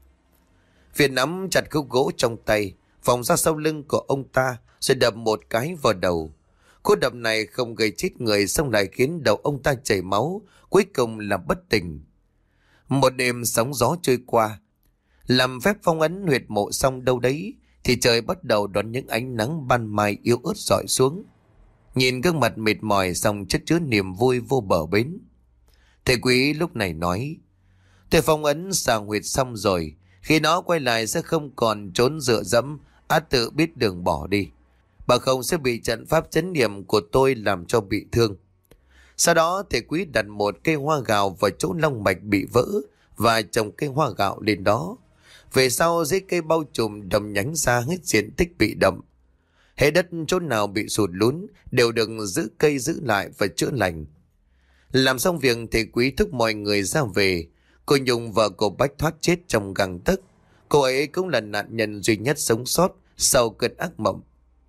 Việt nắm chặt khúc gỗ trong tay, vòng ra sau lưng của ông ta rồi đập một cái vào đầu. Cú đập này không gây chết người, xong lại khiến đầu ông ta chảy máu, cuối cùng là bất tỉnh. Một đêm sóng gió trôi qua, làm phép phong ấn huyệt mộ xong đâu đấy thì trời bắt đầu đón những ánh nắng ban mai yếu ớt rọi xuống. Nhìn gương mặt mệt mỏi xong chất chứa niềm vui vô bờ bến, thầy quý lúc này nói: Tôi phong ấn sàng huyệt xong rồi, khi nó quay lại sẽ không còn trốn dựa dẫm, ắt tự biết đường bỏ đi, bằng không sẽ bị trận pháp chấn niệm của tôi làm cho bị thương. Sau đó thầy quý đặt một cây hoa gạo vào chỗ long mạch bị vỡ và trồng cây hoa gạo lên đó. Về sau dưới cây bao trùm đầm nhánh ra hết diện tích bị đậm. Hệ đất chỗ nào bị sụt lún đều được giữ cây giữ lại và chữa lành. Làm xong việc thầy quý thúc mọi người ra về. Cô Nhung vợ cô Bách thoát chết trong gang tấc. Cô ấy cũng là nạn nhân duy nhất sống sót sau cơn ác mộng.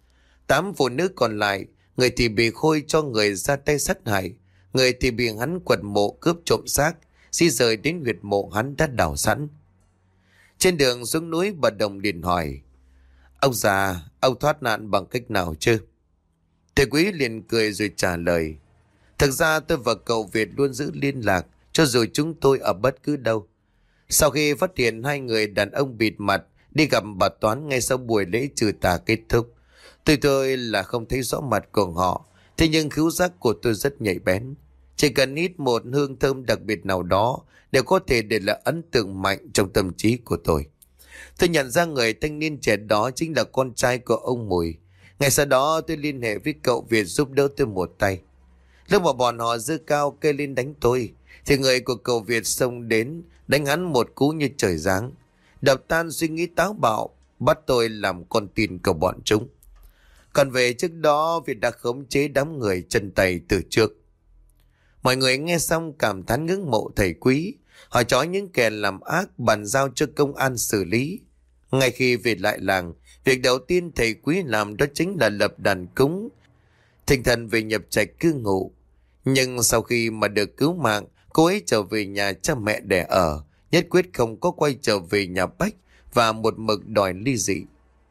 8 phụ nữ còn lại, người thì bị Khôi cho người ra tay sát hại, người thì bị hắn quật mộ cướp trộm xác, di rời đến huyệt mộ hắn đã đào sẵn. Trên đường xuống núi, bà Đồng liền hỏi: Ông già, ông thoát nạn bằng cách nào chứ? Thầy quý liền cười rồi trả lời: Thực ra tôi và cậu Việt luôn giữ liên lạc, cho dù chúng tôi ở bất cứ đâu. Sau khi phát hiện 2 người đàn ông bịt mặt đi gặp bà Toán ngay sau buổi lễ trừ tà kết thúc, tôi là không thấy rõ mặt của họ, thế nhưng khứu giác của tôi rất nhạy bén. Chỉ cần hít một hương thơm đặc biệt nào đó đều có thể để lại ấn tượng mạnh trong tâm trí của tôi. Tôi nhận ra người thanh niên trẻ đó chính là con trai của ông Mùi. Ngày sau đó tôi liên hệ với cậu Việt giúp đỡ tôi một tay. Lúc mà bọn họ giơ cao cây lên đánh tôi, thì người của cậu Việt xông đến đánh hắn một cú như trời giáng, đập tan suy nghĩ táo bạo, bắt tôi làm con tin của bọn chúng. Còn về trước đó, Việt đã khống chế đám người chân tay từ trước. Mọi người nghe xong cảm thán ngưỡng mộ thầy quý. Họ trói những kẻ làm ác bàn giao cho công an xử lý. Ngay khi về lại làng, việc đầu tiên thầy quý làm đó chính là lập đàn cúng thỉnh thần về nhập trạch cư ngụ. Nhưng sau khi mà được cứu mạng, cô ấy trở về nhà cha mẹ đẻ ở, nhất quyết không có quay trở về nhà Bách và một mực đòi ly dị.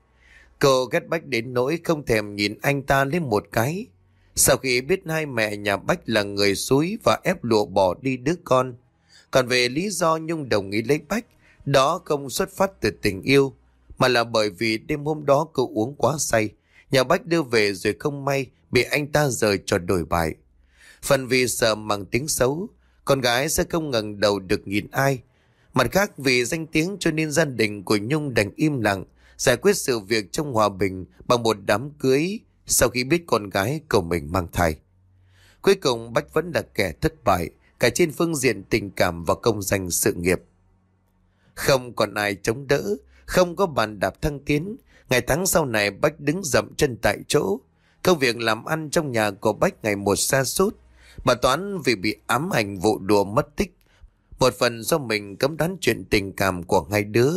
Cô ghét Bách đến nỗi không thèm nhìn anh ta lên một cái. Sau khi biết hai mẹ nhà Bách là người xúi và ép lụa bỏ đi đứa con. Còn về lý do Nhung đồng ý lấy Bách, đó không xuất phát từ tình yêu, mà là bởi vì đêm hôm đó cô uống quá say, nhà Bách đưa về rồi không may bị anh ta rời cho đổi bại. Phần vì sợ mang tiếng xấu, con gái sẽ không ngẩng đầu được nhìn ai. Mặt khác vì danh tiếng cho nên gia đình của Nhung đành im lặng, giải quyết sự việc trong hòa bình bằng một đám cưới sau khi biết con gái của mình mang thai. Cuối cùng Bách vẫn là kẻ thất bại, cả trên phương diện tình cảm và công danh sự nghiệp. Không còn ai chống đỡ, không có bàn đạp thăng tiến. Ngày tháng sau này Bách đứng dậm chân tại chỗ. Công việc làm ăn trong nhà của Bách ngày một sa sút. Bà Toán vì bị ám ảnh vụ đùa mất tích, một phần do mình cấm đoán chuyện tình cảm của hai đứa.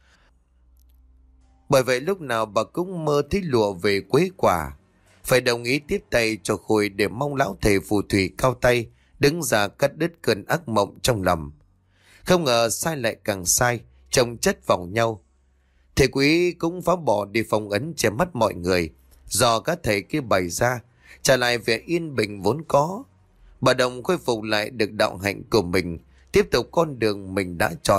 Bởi vậy lúc nào bà cũng mơ thấy lụa về quế quả. Phải đồng ý tiếp tay cho Khôi để mong lão thầy phù thủy cao tay đứng ra cắt đứt cơn ác mộng trong lòng. Không ngờ sai lại càng sai, chồng chất vào nhau. Thầy quý cũng phá bỏ đi phong ấn che mắt mọi người do các thầy kia bày ra, trả lại vẻ yên bình vốn có. Bà Đồng khôi phục lại được đạo hạnh của mình, tiếp tục con đường mình đã chọn.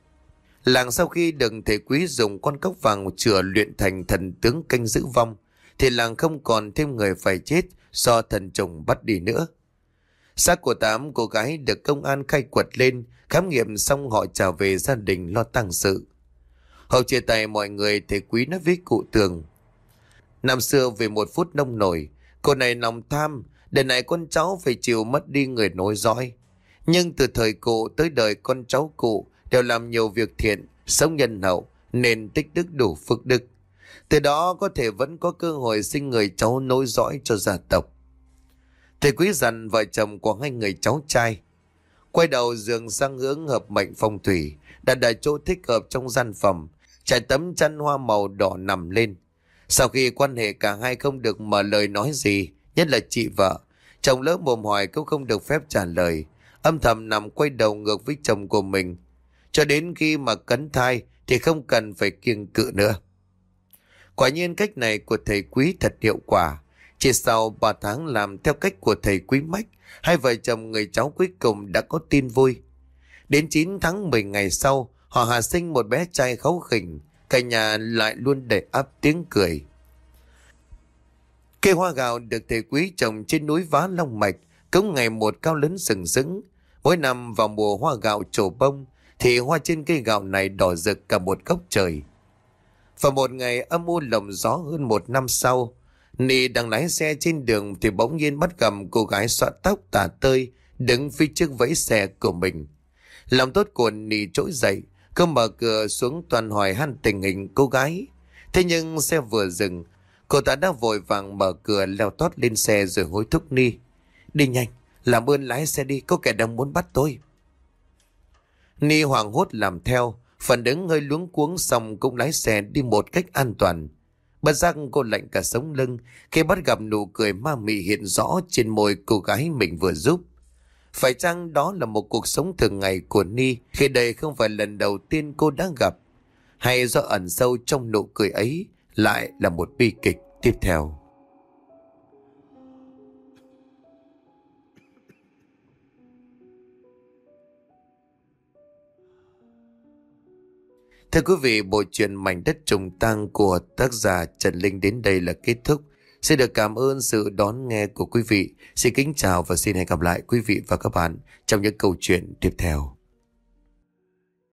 Làng sau khi được thầy quý dùng con cốc vàng chữa luyện thành thần tướng canh giữ vong, thì làng không còn thêm người phải chết do thần trùng bắt đi nữa. Xác của 8 cô gái được công an khai quật lên, khám nghiệm xong họ trở về gia đình lo tang sự. Hậu chia tay mọi người, thầy Quý nói với cụ Tường: năm xưa vì một phút nông nổi, cô này lòng tham, đời này con cháu phải chịu mất đi người nối dõi. Nhưng từ thời cụ tới đời con cháu cụ đều làm nhiều việc thiện, sống nhân hậu, nên tích đức đủ phước đức. Từ đó có thể vẫn có cơ hội sinh người cháu nối dõi cho gia tộc. Thầy Quý dặn vợ chồng của 2 người cháu trai quay đầu giường sang hướng hợp mệnh phong thủy, đặt ở chỗ thích hợp trong gian phòng, trải tấm chăn hoa màu đỏ nằm lên. Sau khi quan hệ cả hai không được mở lời nói gì, nhất là chị vợ, chồng lỡ mồm hỏi cũng không được phép trả lời, âm thầm nằm quay đầu ngược với chồng của mình. Cho đến khi mà cấn thai thì không cần phải kiêng cự nữa. Quả nhiên cách này của thầy Quý thật hiệu quả. Chỉ sau 3 tháng làm theo cách của thầy Quý Mách, 2 vợ chồng người cháu cuối cùng đã có tin vui. Đến 9 tháng 10 ngày sau, họ hạ sinh một bé trai kháu khỉnh, cả nhà lại luôn đầy ắp tiếng cười. Cây hoa gạo được thầy Quý trồng trên núi Vá Long Mạch cũng ngày một cao lớn sừng sững. Mỗi năm vào mùa hoa gạo trổ bông thì hoa trên cây gạo này đỏ rực cả một góc trời. Vào một ngày âm u lộng gió hơn 1 năm sau, Nị đang lái xe trên đường thì bỗng nhiên bắt gặp cô gái xõa tóc tả tơi đứng phía trước vẫy xe của mình. Lòng tốt của Nị trỗi dậy, cô mở cửa xuống toàn hỏi han tình hình cô gái. Thế nhưng xe vừa dừng, cô ta đã vội vàng mở cửa leo tót lên xe rồi hối thúc Ni: đi nhanh, làm ơn lái xe đi, có kẻ đang muốn bắt tôi. Ni hoảng hốt làm theo, phản ứng hơi luống cuống xong cũng lái xe đi một cách an toàn. Bất giác cô lạnh cả sống lưng khi bắt gặp nụ cười ma mị hiện rõ trên môi cô gái mình vừa giúp. Phải chăng đó là một cuộc sống thường ngày của Ni khi đây không phải lần đầu tiên cô đã gặp? Hay do ẩn sâu trong nụ cười ấy lại là một bi kịch tiếp theo? Thưa quý vị, bộ truyện Mảnh Đất Trùng Tang của tác giả Trần Linh đến đây là kết thúc. Xin được cảm ơn sự đón nghe của quý vị. Xin kính chào và xin hẹn gặp lại quý vị và các bạn trong những câu chuyện tiếp theo.